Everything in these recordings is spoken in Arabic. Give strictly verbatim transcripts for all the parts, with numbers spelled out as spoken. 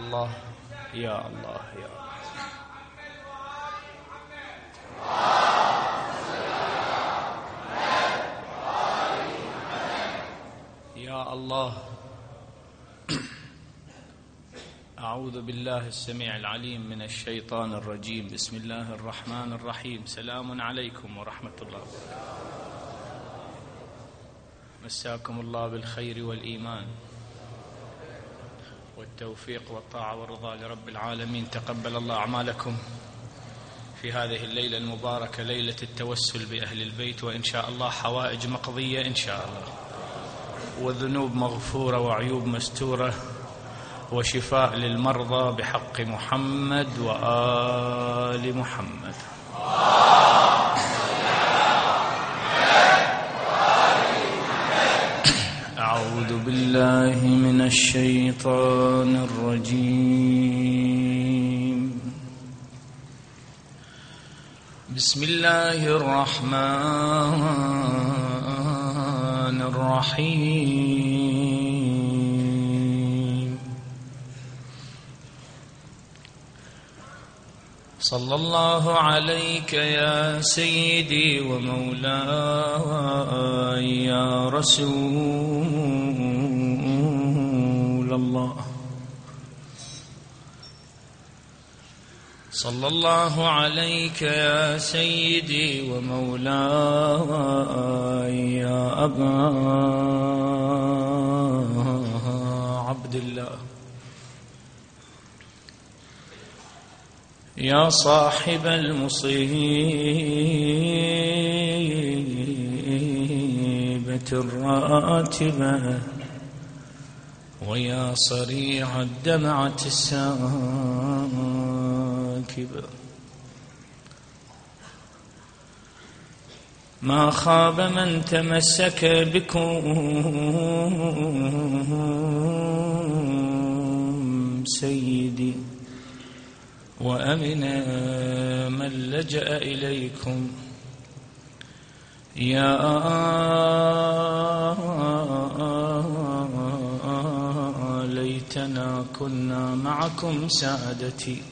الله يا الله يا الله. يا الله. أعوذ بالله السميع العليم من الشيطان الرجيم. بسم الله الرحمن الرحيم. سلام عليكم ورحمة الله. مساكم الله بالخير والإيمان والتوفيق والطاعة والرضا لرب العالمين. تقبل الله أعمالكم في هذه الليلة المباركة، ليلة التوسل بأهل البيت، وإن شاء الله حوائج مقضية إن شاء الله، وذنوب مغفورة وعيوب مستورة، وشفاء للمرضى بحق محمد وآل محمد. أعوذ بالله من الشيطان الرجيم. بسم الله الرحمن الرحيم. صلى الله عليك يا سيدي ومولاي يا رسول الله. صلى الله عليك يا سيدي ومولاي يا أبا عبد الله، يا صاحب المصيبة الراتبة، ويا صريع الدمعة الساكبة. ما خاب من تمسك بكم سيدي، وأمن من لجأ إليكم. يا ليتنا كنا معكم سادتي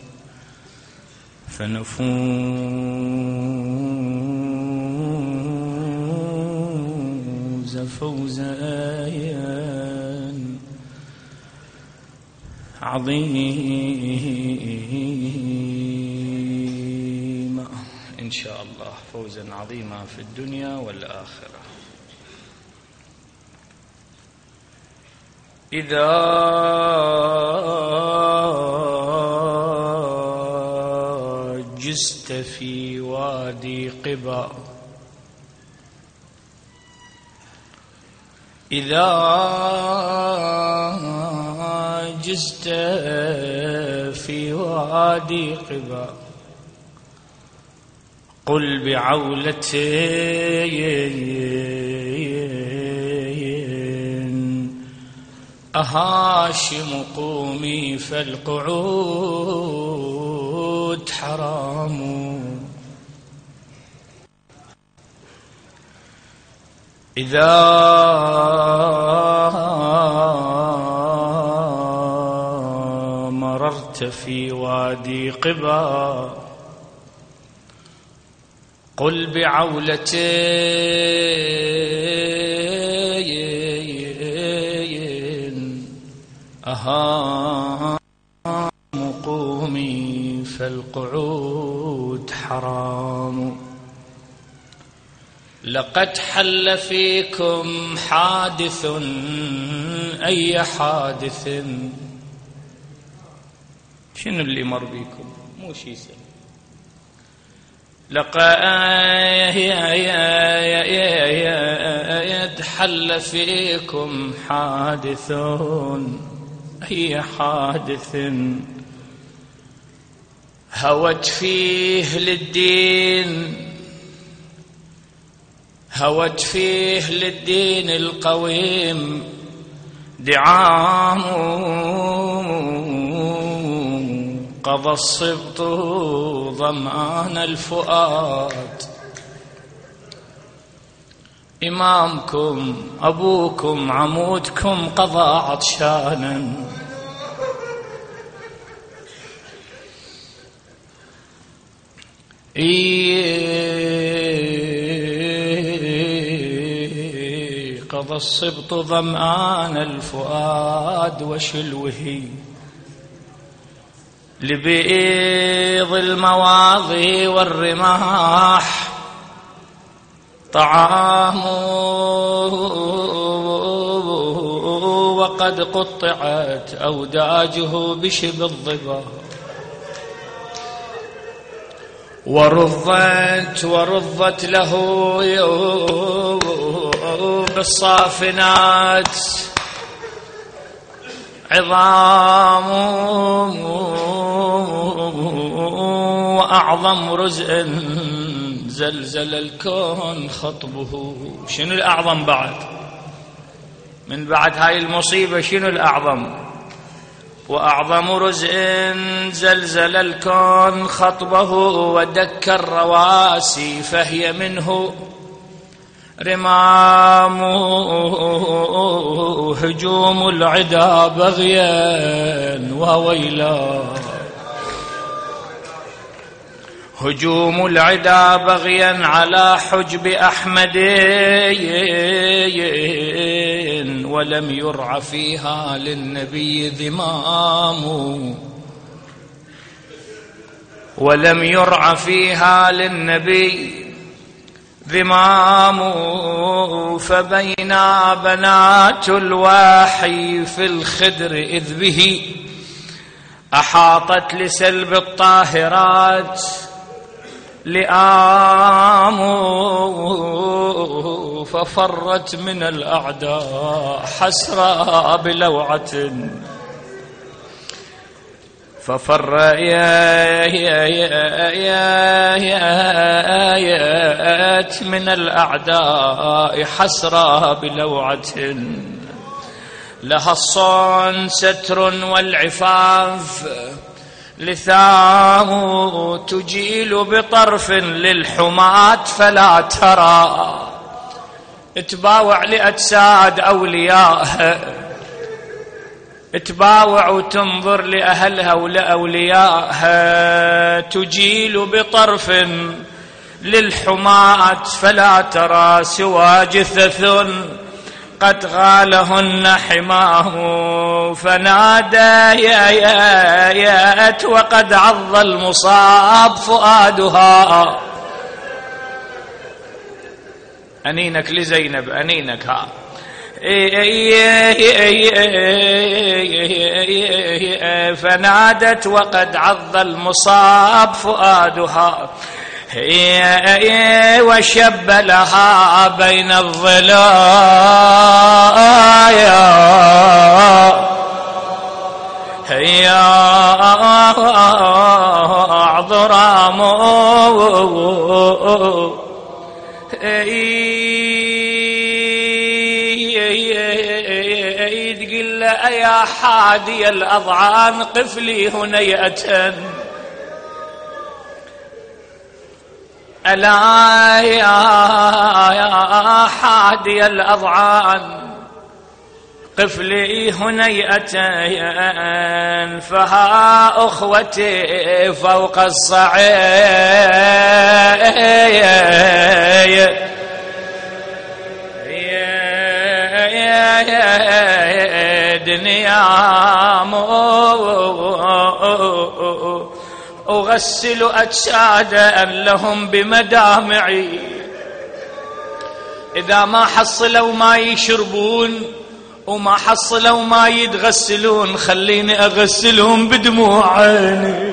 فنفوز فوزا عظيما إن شاء الله، فوزا عظيما في الدنيا والآخرة. إذا جزت في وادي قباء، إذا جزت في وادي قباء، قل بعولتين أهاشم قومي فالقعود حرام. إذا مررت في وادي قباء، قل بعولتين أهام قومي فالقعود حرام. لقد حل فيكم حادث، أي حادث؟ شنو اللي مر بيكم؟ مو شي سهل. لقد حل فيكم حادث، أي حادث؟ هوت فيه للدين، هوت فيه للدين القويم دعام. قضى الصبط ظمآن الفؤاد، إمامكم أبوكم عمودكم قضى عطشانا. قضى الصبط ظمآن الفؤاد وشلوه لبيض المواضي والرماح طعام وقد قطعت أوداجه بشب الظبا ورضت ورضت له بالصافنات عظام وأعظم رزء زلزل الكون خطبه. شنو الأعظم بعد من بعد هاي المصيبة؟ شنو الأعظم؟ وأعظم رزء زلزل الكون خطبه ودك الرواسي فهي منه رمام هجوم العدا بغيا وويلا هجوم العدا بغيا على حجب أحمد ولم يرع فيها للنبي ذمام ولم يرع فيها للنبي ذمام فبينا بنات الواحي في الخدر إذ به أحاطت لسلب الطاهرات لئام ففرت من الأعداء حسرى بلوعة ففر يات من الأعداء حسرى بلوعة لها الصون ستر والعفاف لثام تجيل بطرف للحماة فلا ترى تباوع لأجساد أوليائها تباوع وتنظر لأهلها ولأوليائها تجيل بطرف للحماة فلا ترى سوى جثث قد غالهن حماه فنادى يا يا يات وقد عض المصاب فؤادها. أنينك لزينب أنينك ها فنادت وقد عض المصاب فؤادها وشب لها بين الظلايا يا ضرام تقول يا حادي الأضعان قف لي هنيئة ألا يا حادي الأضعان قف لي هنيئة فها أخوتي فوق الصعيد نيام أغسل أجسادا لهم بمدامعي إذا ما حصلوا ما يشربون وما حصلوا ما يتغسلون خليني أغسلهم بدموع عيني.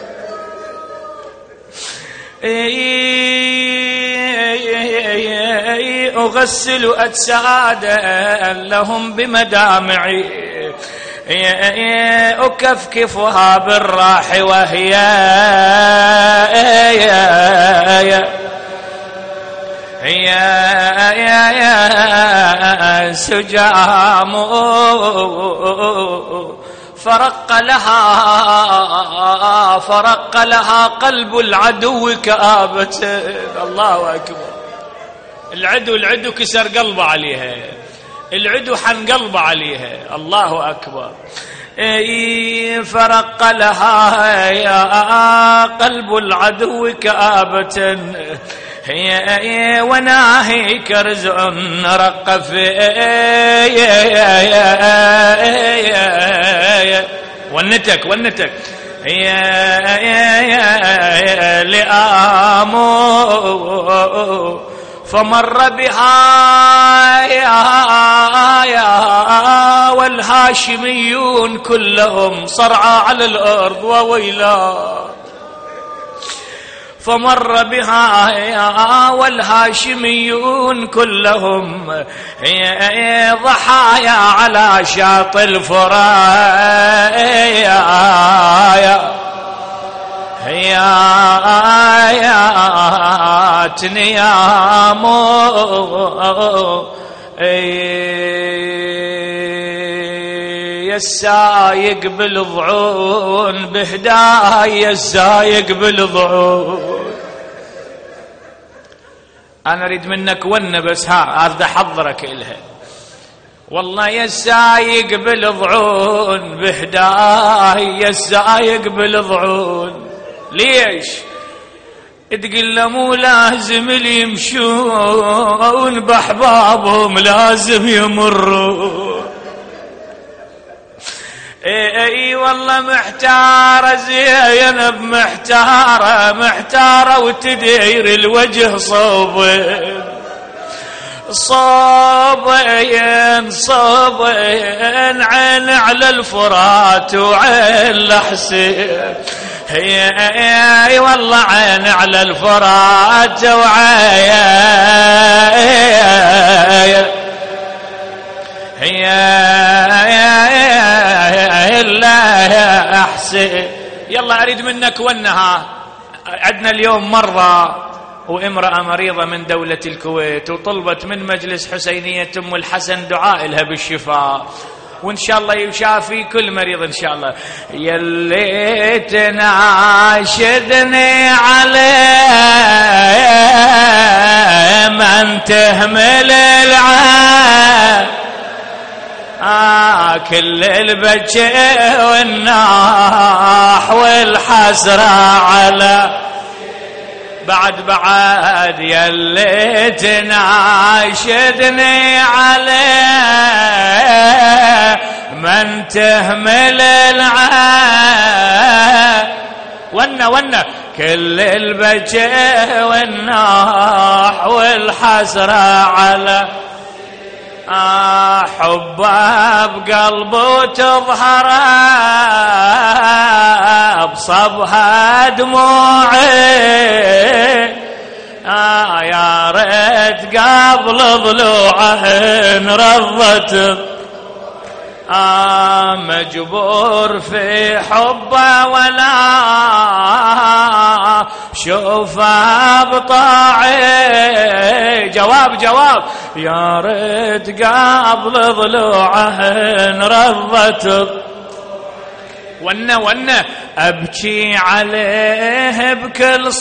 أغسل أجسادا لهم بمدامعي أكفكفها بالراح وهي يا سجام فرق لها فرق لها قلب العدو كآبة. الله أكبر. العدو العدو كسر قلبه عليها العدو حن قلبه عليها. الله أكبر. فرق لها يا قلب العدو كآبة هي وناهي كرز رق فيه ونتك ونتك يا لآمو فمر بها يا والهاشميون كلهم صرعى على الأرض وويلا فمر بها يا والهاشميون كلهم ضحايا على شاطئ الفرات يا يا تنيامو السايق بالضعون بهدايا السايق بالضعون. أنا أريد منك ون بس ها أريد أحضرك إلها. والله يا السايق بالضعون بهدايا السايق بالضعون. ليش؟ تقول له مو لازم اللي يمشون بأحبابهم لازم يمرون. اي اي والله محتارة زينب محتارة محتارة وتدير الوجه صوبين صوبين صوبين عين على الفرات وعين لحسين هي اي والله عين على الفرات وعين هي إلا يا أحسن. يلا أريد منك ونها. عندنا اليوم مرضى وامرأة مريضة من دولة الكويت وطلبت من مجلس حسينية أم الحسن دعاء لها بالشفاء وإن شاء الله يشافي كل مريض إن شاء الله. يلي تناشدني عليه من تهمل العين آه كل البكي والناح والحسرة على بعد بعد يلي تناشدني عليه من تهمل العين ونا ونا كل البكي والناح والحسرة على حبه بقلبه تظهر بصبها دموعي آه يا ريت قبل ضلوعه رضت آه مجبور في حبه ولا شوفه بطاعي. جواب جواب يا ريت قبل ضلوعه رضت ونا ونا أبكي عليه بكل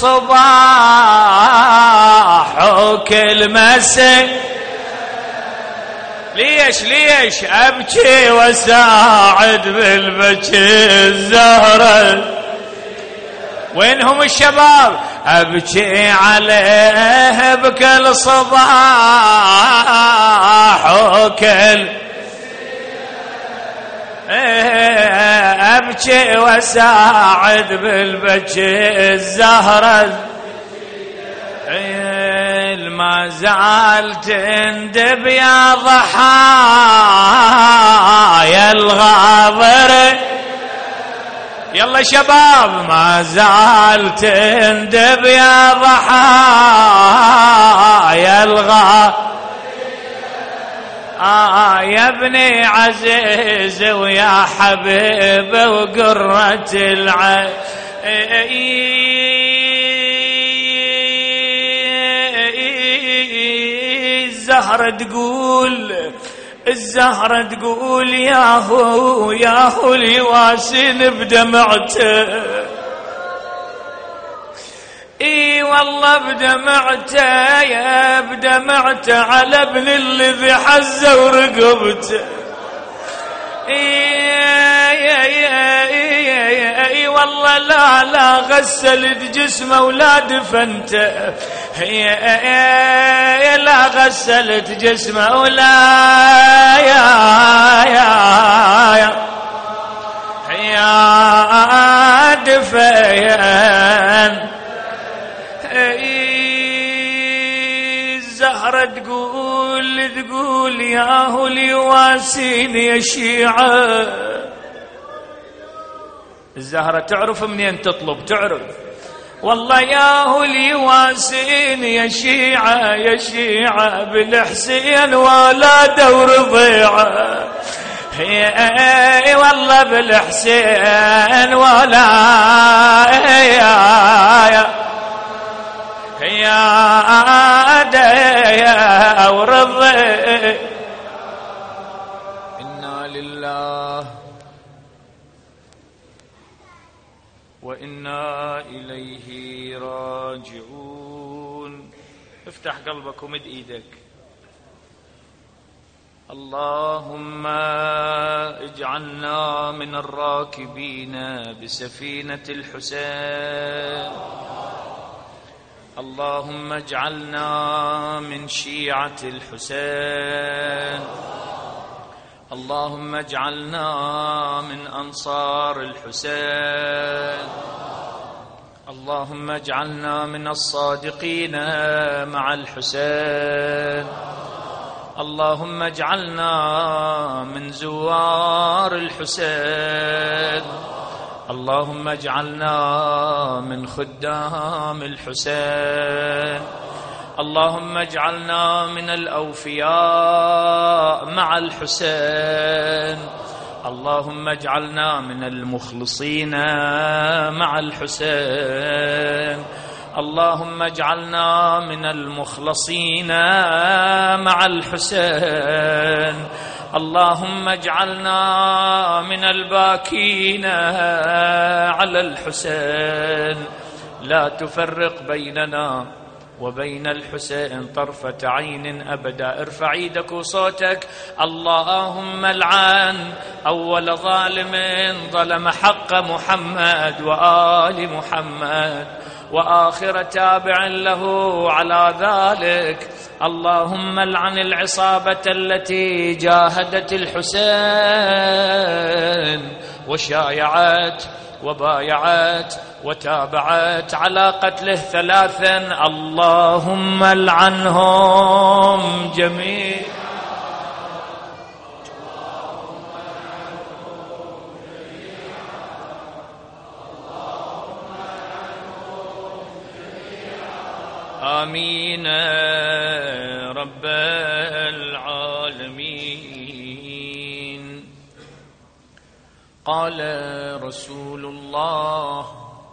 صباح وكل مساء. ليش ليش أبكي وساعد بالبكي الزهرة وينهم الشباب؟ أبكي عليه بكل صباح وكل أبكي وساعد بالبكي الزهرة ما زال تندب يا ضحايا الغابر. يلا شباب ما زال تندب يا ضحايا الغابر آه يا ابني عزيز ويا حبيب وقرة العين. الزهرة تقول الزهرة تقول ياهو ياهو اليواسين بدمعته اي والله بدمعته يا بدمعته على ابن الذي حزه ورقبته اي اي والله لا لا غسلت جسمه ولا دفنته، لا غسلت جسمه ولا يا يا يا يا دفن. الزهرة تقول تقول يا هو اليواسين يا شيعة. الزهرة تعرف منين تطلب، تعرف والله يا هو اليواسين يا شيعة يا شيعة بالحسين ولا ورضيعة، اي والله بالحسين ولا يا يا يا ديا ورضي. إنا لله وإنا إليه راجعون. افتح قلبك ومد ايدك. اللهم اجعلنا من الراكبين بسفينة الحسين، اللهم اجعلنا من شيعة الحسين، اللهم اجعلنا من أنصار الحسين، اللهم اجعلنا من الصادقين مع الحسين، اللهم اجعلنا من زوار الحسين، اللهم اجعلنا من خدام الحسين، اللهم اجعلنا من الأوفياء مع الحسين، اللهم اجعلنا من المخلصين مع الحسين، اللهم اجعلنا من المخلصين مع الحسين، اللهم اجعلنا من الباكين على الحسين. لا تفرق بيننا وبين الحسين طرفة عين أبدا. ارفع ايدك وصوتك. اللهم العن أول ظالم ظلم حق محمد وآل محمد وآخر تابع له على ذلك. اللهم العن العصابة التي جاهدت الحسين وشايعت وبايعت وتابعت على قتله ثلاثا. اللهم العنهم جميعا. آمين رب العالمين. قال رسول الله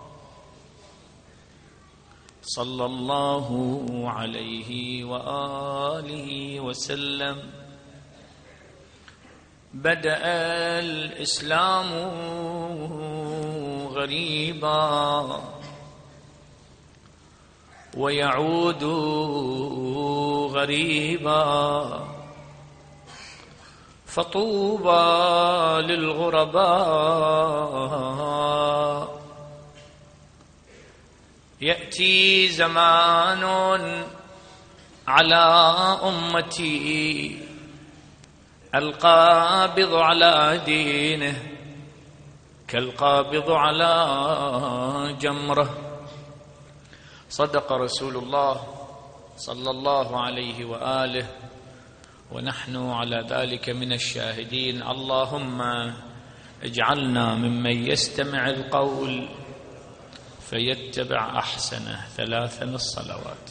صلى الله عليه وآله وسلم: بدأ الإسلام غريبا ويعود غريبا، فطوبى للغرباء. يأتي زمان على أمتي القابض على دينه كالقابض على جمره. صدق رسول الله صلى الله عليه وآله ونحن على ذلك من الشاهدين. اللهم اجعلنا ممن يستمع القول فيتبع أحسنه. ثلاثا الصلوات.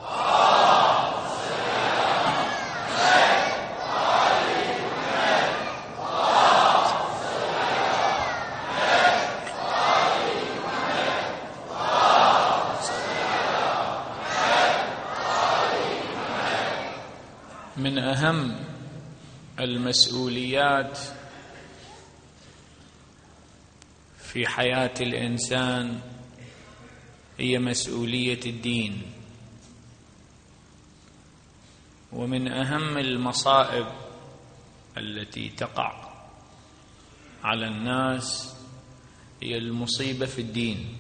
من أهم المسؤوليات في حياة الإنسان هي مسؤولية الدين، ومن أهم المصائب التي تقع على الناس هي المصيبة في الدين.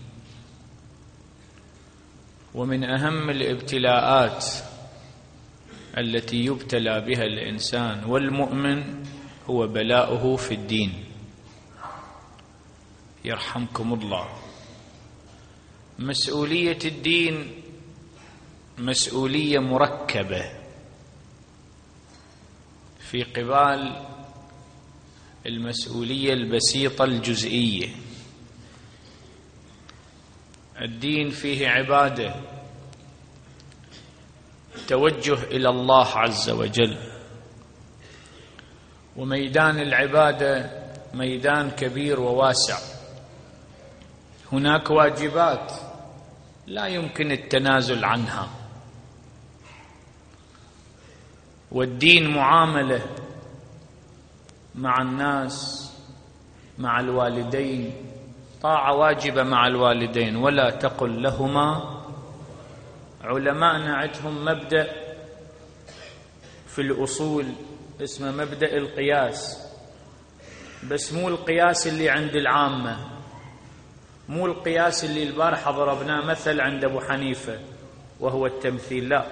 ومن أهم الابتلاءات التي يبتلى بها الإنسان والمؤمن هو بلاؤه في الدين. يرحمكم الله. مسؤولية الدين مسؤولية مركبة في قبال المسؤولية البسيطة الجزئية. الدين فيه عبادة، توجه إلى الله عز وجل، وميدان العبادة ميدان كبير وواسع. هناك واجبات لا يمكن التنازل عنها، والدين معاملة مع الناس، مع الوالدين، طاعة واجبة مع الوالدين. ولا تقل لهما، علماءنا عندهم مبدأ في الأصول اسمه مبدأ القياس، بس مو القياس اللي عند العامة، مو القياس اللي البارحة ضربناه مثل عند أبو حنيفة وهو التمثيل، لا،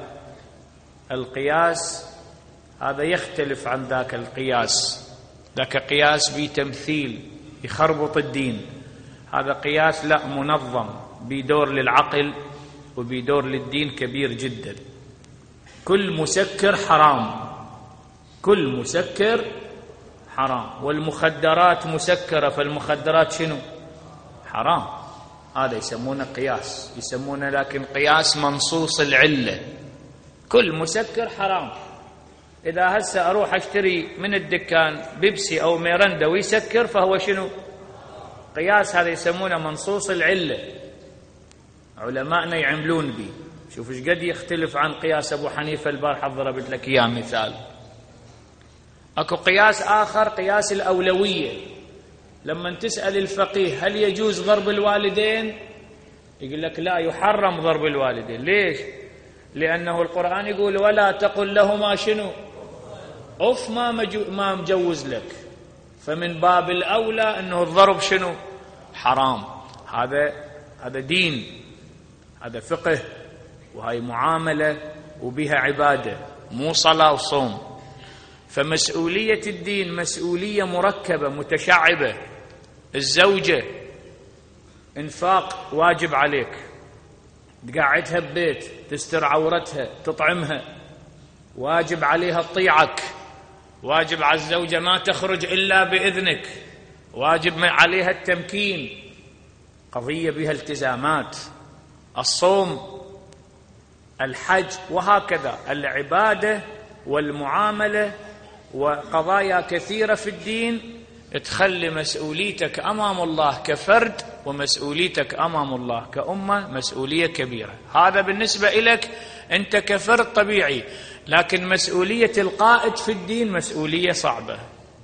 القياس هذا يختلف عن ذاك القياس. ذاك قياس بتمثيل يخربط الدين، هذا قياس لا، منظم، بدور للعقل وبدور للدين كبير جدا. كل مسكر حرام، كل مسكر حرام، والمخدرات مسكرة، فالمخدرات شنو؟ حرام. هذا يسمونه قياس، يسمونه لكن قياس منصوص العلة. كل مسكر حرام. إذا هسه أروح أشتري من الدكان بيبسي أو ميرندا ويسكر فهو شنو؟ قياس. هذا يسمونه منصوص العلة، علماءنا يعملون به. شوف ايش قد يختلف عن قياس أبو حنيفة البارحة ضربت لك إياه مثال. أكو قياس آخر، قياس الأولوية. لما تسأل الفقيه هل يجوز ضرب الوالدين، يقول لك لا، يحرم ضرب الوالدين. ليش؟ لأنه القرآن يقول ولا تقل لهما شنو؟ أف، ما, مجو ما مجوز لك، فمن باب الأولى أنه الضرب شنو؟ حرام. هذا هذا دين، هذا فقه، وهي معاملة وبها عبادة، مو صلاة وصوم. فمسؤولية الدين مسؤولية مركبة متشعبة. الزوجة إنفاق واجب عليك، تقعدها ببيت، تستر عورتها، تطعمها، واجب عليها تطيعك. واجب على الزوجة ما تخرج إلا بإذنك، واجب عليها التمكين، قضية بها التزامات. الصوم، الحج، وهكذا العبادة والمعاملة وقضايا كثيرة في الدين تخلي مسؤوليتك أمام الله كفرد ومسؤوليتك أمام الله كأمة مسؤولية كبيرة. هذا بالنسبة إليك أنت كفرد طبيعي، لكن مسؤولية القائد في الدين مسؤولية صعبة.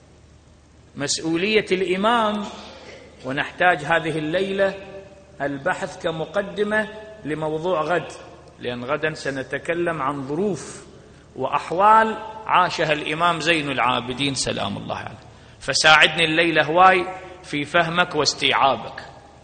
مسؤولية الإمام، ونحتاج هذه الليلة البحث كمقدمة لموضوع غد، لأن غدا سنتكلم عن ظروف وأحوال عاشها الإمام زين العابدين سلام الله عليه. فساعدني الليلة هواي في فهمك واستيعابك.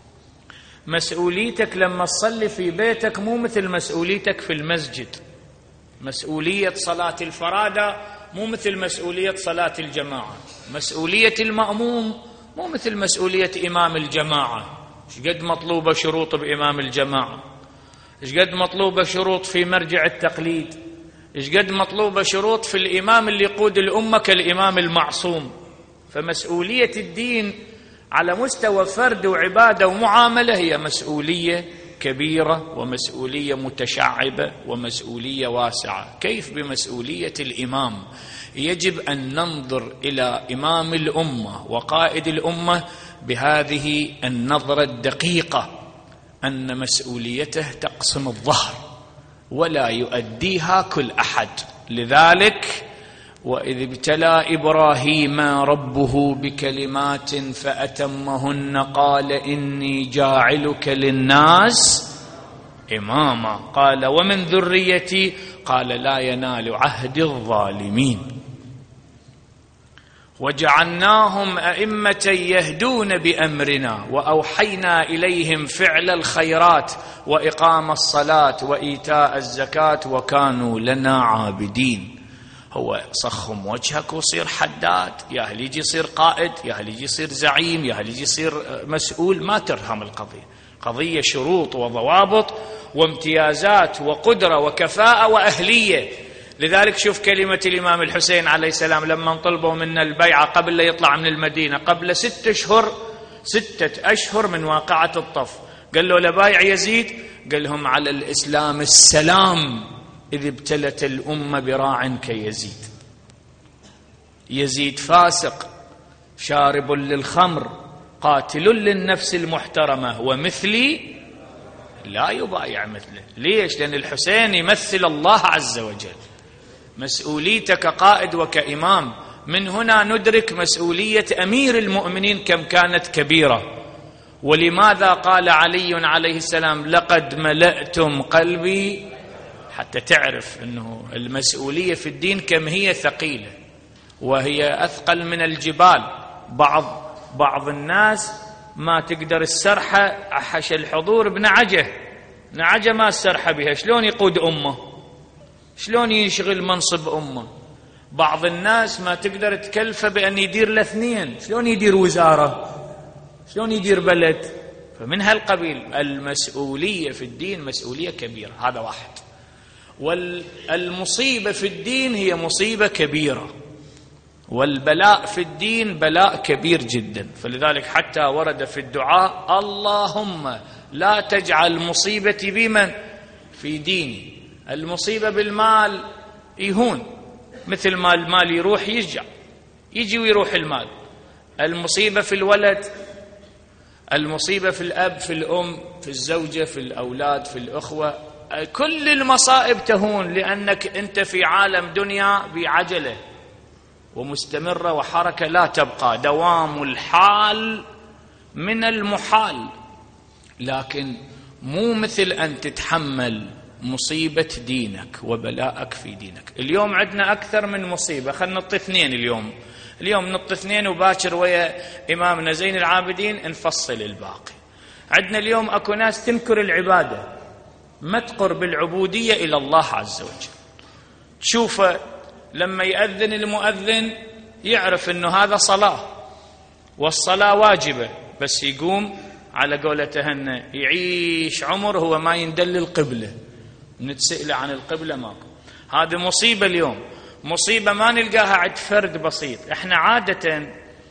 مسؤوليتك لما تصلي في بيتك مو مثل مسؤوليتك في المسجد. مسؤولية صلاة الفرادة مو مثل مسؤولية صلاة الجماعة. مسؤولية المأموم مو مثل مسؤولية إمام الجماعة. ايش قد مطلوبة شروط بإمام الجماعة، ايش قد مطلوبة شروط في مرجع التقليد، ايش قد مطلوبة شروط في الإمام اللي يقود الأمة كالإمام المعصوم. فمسؤولية الدين على مستوى فرد وعبادة ومعاملة هي مسؤولية كبيرة ومسؤولية متشعبة ومسؤولية واسعة. كيف بمسؤولية الإمام؟ يجب أن ننظر إلى إمام الأمة وقائد الأمة بهذه النظرة الدقيقة، أن مسؤوليته تقسم الظهر ولا يؤديها كل أحد. لذلك وإذ ابتلى إبراهيم ربه بكلمات فأتمهن قال إني جاعلك للناس إماما قال ومن ذريتي قال لا ينال عهد الظالمين. وجعلناهم أئمة يهدون بأمرنا وأوحينا إليهم فعل الخيرات وإقام الصلاة وإيتاء الزكاة وكانوا لنا عابدين. هو صخم وجهك وصير حداد، يا هل يجي يصير قائد، يا هل يجي يصير زعيم، يا هل يجي يصير مسؤول، ما ترهم القضية. قضية شروط وضوابط وامتيازات وقدرة وكفاءة وأهلية. لذلك شوف كلمة الإمام الحسين عليه السلام لما طلبوا منا البيعة قبل لا يطلع من المدينة، قبل ستة أشهر ستة أشهر من واقعة الطف، قال له لبايع يزيد، قال لهم على الإسلام السلام إذ ابتلت الأمة براع كيزيد. يزيد فاسق شارب للخمر قاتل للنفس المحترمة ومثلي لا يبايع مثله. ليش؟ لأن الحسين يمثل الله عز وجل. مسؤوليتك كقائد وكإمام، من هنا ندرك مسؤولية أمير المؤمنين كم كانت كبيرة. ولماذا قال علي عليه السلام لقد ملأتم قلبي، حتى تعرف أنه المسؤولية في الدين كم هي ثقيلة وهي أثقل من الجبال. بعض بعض الناس ما تقدر السرحة حش الحضور بنعجة، نعجة ما السرحة بها، شلون يقود أمه، شلون يشغل منصب أمه. بعض الناس ما تقدر تكلفه بأن يدير الاثنين، شلون يدير وزارة، شلون يدير بلد. فمن هالقبيل المسؤولية في الدين مسؤولية كبيرة. هذا واحد. والمصيبة في الدين هي مصيبة كبيرة، والبلاء في الدين بلاء كبير جدا. فلذلك حتى ورد في الدعاء اللهم لا تجعل مصيبتي بمن في ديني. المصيبة بالمال يهون، مثل ما المال يروح يرجع، يجي ويروح المال. المصيبة في الولد، المصيبة في الأب، في الأم، في الزوجة، في الأولاد، في الأخوة، كل المصائب تهون، لأنك أنت في عالم دنيا بعجلة ومستمرة وحركة لا تبقى، دوام الحال من المحال. لكن مو مثل أن تتحمل مصيبة دينك وبلاءك في دينك. اليوم عندنا أكثر من مصيبة، خلنا نطي اثنين اليوم اليوم نطي اثنين وباكر ويا إمامنا زين العابدين نفصل الباقي. عندنا اليوم أكو ناس تنكر العبادة، ما تقر بالعبودية إلى الله عز وجل. تشوفه لما يأذن المؤذن يعرف أنه هذا صلاة والصلاة واجبة، بس يقوم على قولة هنا يعيش عمر هو ما يندل القبلة، نتسأل عن القبلة ماكو. هذه مصيبة اليوم، مصيبة ما نلقاها عند فرد بسيط. احنا عادة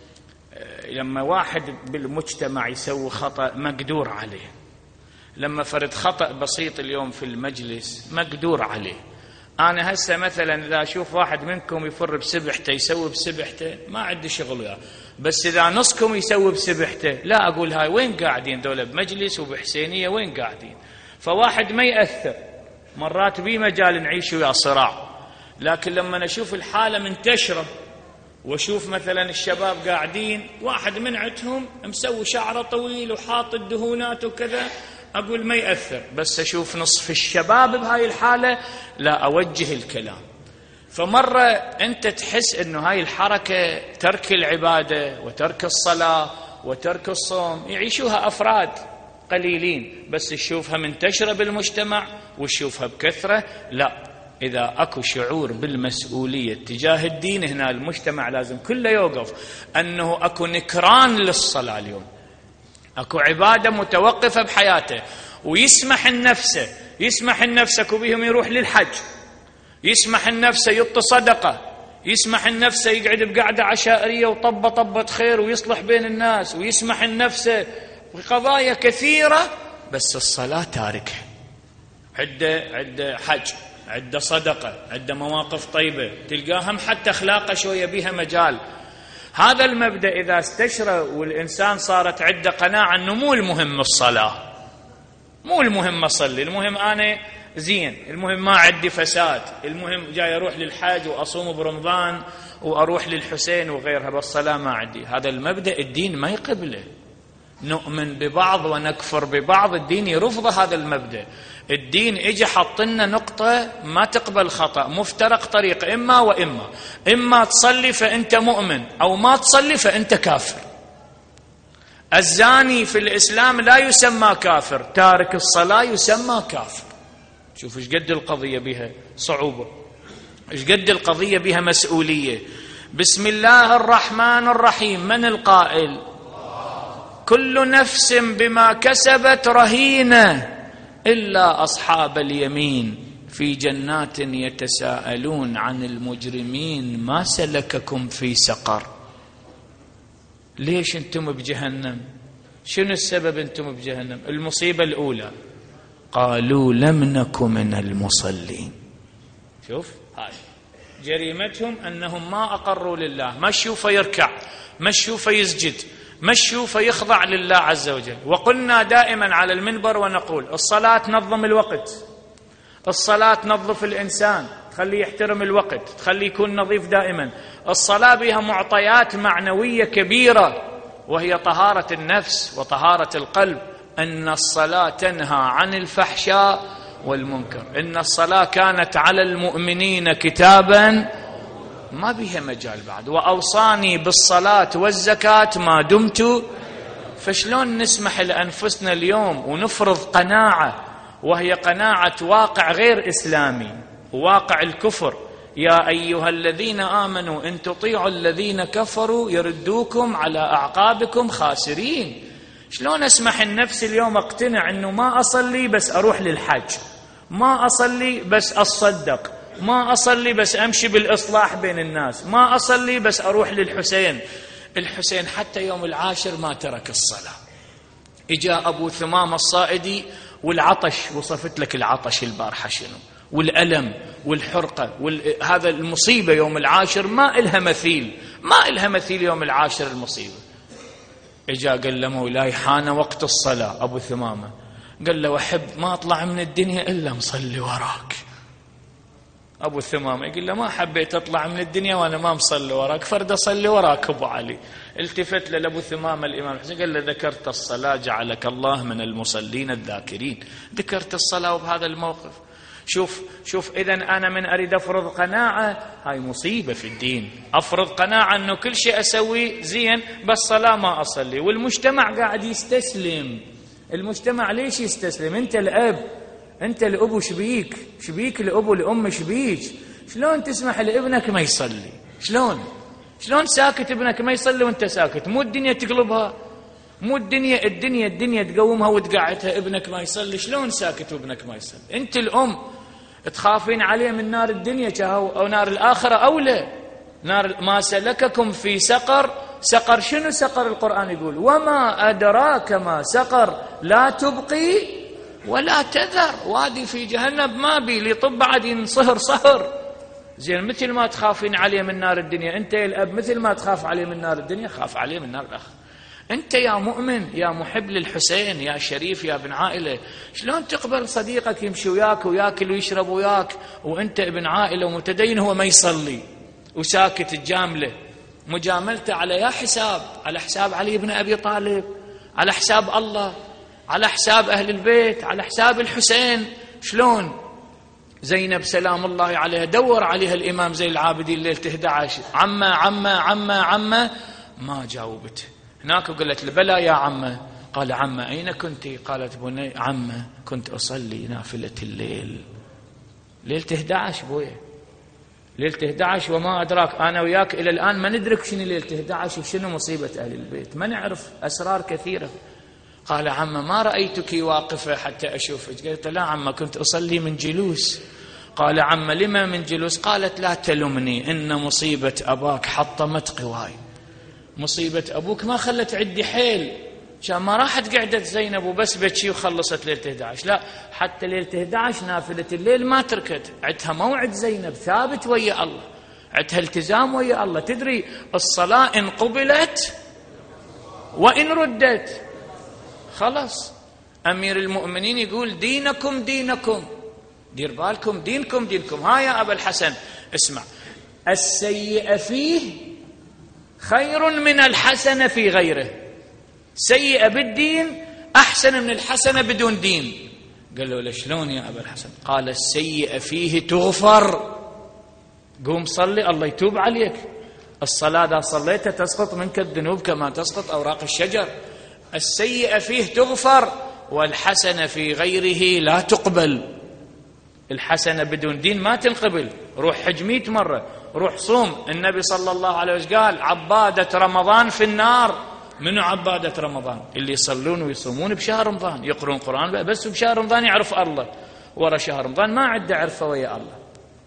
لما واحد بالمجتمع يسوي خطأ مقدور عليه، لما فرد خطأ بسيط اليوم في المجلس مقدور عليه. أنا هسه مثلا إذا أشوف واحد منكم يفر بسبحته يسوي بسبحته ما عندي شغل وياه، بس إذا نصكم يسوي بسبحته لا أقول هاي وين قاعدين دولة بمجلس وبحسينية وين قاعدين. فواحد ما يأثر، مرات بي مجال نعيش ويا صراع. لكن لما نشوف الحالة منتشرة وشوف مثلا الشباب قاعدين واحد من عندهم مسوي شعره طويل وحاط الدهونات وكذا، أقول ما يأثر. بس أشوف نصف الشباب بهاي الحالة لا أوجه الكلام. فمرة أنت تحس أنه هاي الحركة ترك العبادة وترك الصلاة وترك الصوم يعيشوها أفراد قليلين، بس تشوفها منتشرة بالمجتمع وتشوفها بكثرة. لا، إذا أكو شعور بالمسؤولية تجاه الدين هنا المجتمع لازم كله يوقف. أنه أكو نكران للصلاة اليوم، أكو عبادة متوقفة بحياته، ويسمح النفسه يسمح النفسك وبيهم يروح للحج، يسمح النفسه يعطي صدقة، يسمح النفسه يقعد بقعدة عشائرية وطبة طبة خير ويصلح بين الناس، ويسمح النفسه بقضايا كثيرة، بس الصلاة تاركها. عدة عدة حج، عدة صدقة، عدة مواقف طيبة تلقاهم حتى أخلاقه شوية بيها مجال. هذا المبدأ إذا استشرى والإنسان صارت عنده قناعة أنه مو المهم الصلاة، مو المهم أصلي، المهم أنا زين، المهم ما عندي فساد، المهم جاي أروح للحج وأصوم برمضان وأروح للحسين وغيرها، بالصلاة ما عندي. هذا المبدأ الدين ما يقبله. نؤمن ببعض ونكفر ببعض، الدين يرفض هذا المبدأ. الدين اجى حط لنا نقطة ما تقبل خطأ، مفترق طريق، إما وإما، إما تصلي فأنت مؤمن أو ما تصلي فأنت كافر. الزاني في الإسلام لا يسمى كافر، تارك الصلاة يسمى كافر. شوف ايش قد القضية بها صعوبة، ايش قد القضية بها مسؤولية. بسم الله الرحمن الرحيم، من القائل؟ كل نفس بما كسبت رهينة إلا أصحاب اليمين في جنات يتساءلون عن المجرمين ما سلككم في سقر. ليش أنتم بجهنم؟ شنو السبب أنتم بجهنم؟ المصيبة الأولى قالوا لم نك من المصلين. شوف هاي جريمتهم أنهم ما أقروا لله، مشوا فيركع، مشوا فيسجد، مشوا فيخضع لله عز وجل. وقلنا دائما على المنبر ونقول الصلاة تنظم الوقت، الصلاة تنظف الإنسان، تخليه يحترم الوقت، تخليه يكون نظيف دائما. الصلاة بها معطيات معنوية كبيرة، وهي طهارة النفس وطهارة القلب. أن الصلاة تنهى عن الفحشاء والمنكر، إن الصلاة كانت على المؤمنين كتابا ما بها مجال بعد. وأوصاني بالصلاة والزكاة ما دمت. فشلون نسمح لأنفسنا اليوم ونفرض قناعة وهي قناعة واقع غير إسلامي، واقع الكفر؟ يا أيها الذين آمنوا إن تطيعوا الذين كفروا يردوكم على أعقابكم خاسرين. شلون أسمح النفس اليوم أقتنع أنه ما أصلي بس أروح للحج، ما أصلي بس أصدق، ما أصلي بس أمشي بالإصلاح بين الناس، ما أصلي بس أروح للحسين. الحسين حتى يوم العاشر ما ترك الصلاة. إجا أبو ثمامة الصائدي والعطش، وصفت لك العطش البارحة شنو، والألم والحرقة وال... هذا المصيبة يوم العاشر ما إلها مثيل، ما إلها مثيل يوم العاشر المصيبة. إجا قال له مولاي حان وقت الصلاة. أبو ثمامة قال له وحب ما أطلع من الدنيا إلا مصلي وراك. أبو ثمامة يقول له ما حبيت أطلع من الدنيا وأنا ما مصلي وراك، فرد أصلي وراك أبو علي. التفت له لأبو ثمامة الإمام الحسين قال له ذكرت الصلاة جعلك الله من المصلين الذاكرين، ذكرت الصلاة وبهذا الموقف. شوف شوف إذن أنا من أريد أفرض قناعة، هاي مصيبة في الدين. أفرض قناعة أنه كل شيء أسوي زين بس صلاة ما أصلي، والمجتمع قاعد يستسلم. المجتمع ليش يستسلم؟ أنت الأب، أنت الأب وشبيك شبيك الأب والأم شبيك. شلون تسمح لابنك ما يصلي؟ شلون شلون ساكت ابنك ما يصلي وانت ساكت؟ مو الدنيا تقلبها، مو الدنيا الدنيا الدنيا تقومها وتقعدها، ابنك ما يصلي. شلون ساكت وابنك ما يصلي؟ انت الام تخافين عليه من نار الدنيا او نار الاخره اولى. نار ما سلككم في سقر. سقر شنو سقر؟ القران يقول وما ادراك ما سقر لا تبقي ولا تذر. وادي في جهنم ما بي لطب بعد ينصهر صهر. زين مثل ما تخافين عليه من نار الدنيا، انت يا الاب مثل ما تخاف عليه من نار الدنيا خاف عليه من نار الاخره. أنت يا مؤمن يا محب للحسين يا شريف يا ابن عائلة، شلون تقبل صديقك يمشي وياك وياكل ويشرب وياك وأنت ابن عائلة ومتدين هو ما يصلي وساكت تجامله؟ مجاملته على يا حساب، على حساب علي بن أبي طالب، على حساب الله، على حساب أهل البيت، على حساب الحسين. شلون؟ زينب سلام الله عليها دور عليها الإمام زين العابدين ليلة إحدى عشر، عمه عمه عمه عمه، ما جاوبته. هناك قلت له بلى يا عمه. قال عمه أين كنت؟ قالت بني عمه كنت أصلي نافلة الليل. ليلة إحدى عشر بويا، ليلة إحدى عشر وما أدراك. أنا وياك إلى الآن ما ندرك شنو ليلة إحدى عشر وشنو مصيبة أهل البيت، ما نعرف أسرار كثيرة. قال عمه ما رأيتك واقفة حتى أشوفك. قالت لا عمه كنت أصلي من جلوس. قال عمه لما من جلوس؟ قالت لا تلمني إن مصيبة أباك حطمت قواي. مصيبة أبوك ما خلت عندي حيل، عشان ما راحت قعدت زينب وبس بتشي وخلصت ليلة إحدى عشر. لا، حتى ليلة إحدى عشر نافلة الليل ما تركت، عندها موعد زينب ثابت ويا الله، عندها التزام ويا الله. تدري الصلاة إن قبلت وإن ردت خلاص. أمير المؤمنين يقول دينكم دينكم، دير بالكم دينكم دينكم. ها يا أبا الحسن اسمع، السيئة فيه خير من الحسنة في غيره. سيئة بالدين أحسن من الحسنة بدون دين. قال له شلون يا أبا الحسن؟ قال السيئة فيه تغفر، قوم صلي الله يتوب عليك. الصلاة إذا صليتها تسقط منك الذنوب كما تسقط أوراق الشجر. السيئة فيه تغفر والحسنة في غيره لا تقبل. الحسنة بدون دين ما تنقبل. روح حج مئة مرة، روح صوم. النبي صلى الله عليه وسلم قال عبادة رمضان في النار. منو عبادة رمضان؟ اللي يصلون ويصومون بشهر رمضان، يقرون قرآن بس بشهر رمضان يعرف الله، ورا شهر رمضان ما عنده عرفة ويا الله.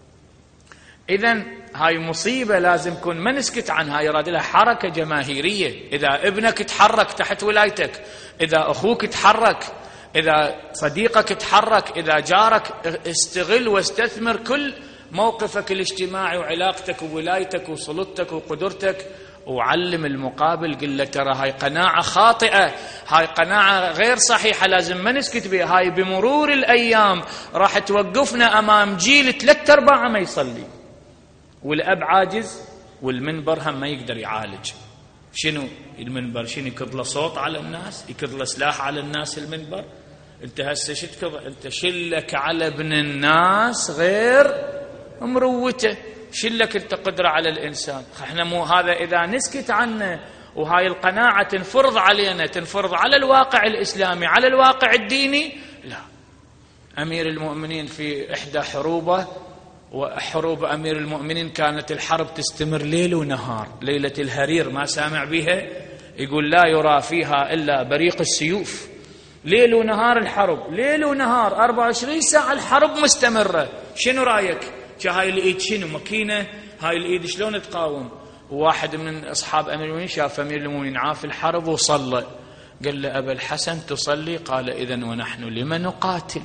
إذن هاي مصيبة لازم كون ما نسكت عنها، يراد لها حركة جماهيرية. إذا ابنك تحرك تحت ولايتك، إذا أخوك تحرك، إذا صديقك تحرك، إذا جارك، استغل واستثمر كل موقفك الاجتماعي وعلاقتك وولايتك وسلطتك وقدرتك، وعلم المقابل. قل له ترى هاي قناعة خاطئة، هاي قناعة غير صحيحة، لازم ما نسكت بها. هاي بمرور الأيام راح توقفنا أمام جيل ثلاث أرباع ما يصلي، والأب عاجز، والمنبر هم ما يقدر يعالج. شنو المنبر؟ شنو يكض له صوت على الناس، يكض له سلاح على الناس المنبر. انت هسه شو تكض؟ انت شلك على ابن الناس غير مروته، شلك انت قدرة على الإنسان. احنا مو هذا إذا نسكت عنه وهاي القناعة تنفرض علينا، تنفرض على الواقع الإسلامي، على الواقع الديني. لا، أمير المؤمنين في إحدى حروبه، وحروب أمير المؤمنين كانت الحرب تستمر ليل ونهار، ليلة الهرير ما سامع بها، يقول لا يرى فيها إلا بريق السيوف. ليل ونهار الحرب، ليل ونهار أربعة وعشرين ساعة الحرب مستمرة. شنو رأيك؟ هاي الإيد شنو ماكينة؟ هاي الإيد شلون تقاوم؟ واحد من أصحاب أمير المؤمنين شاف أمير المؤمنين عاف الحرب وصلى، قال له أبا الحسن تصلي؟ قال إذن ونحن لمن نقاتل؟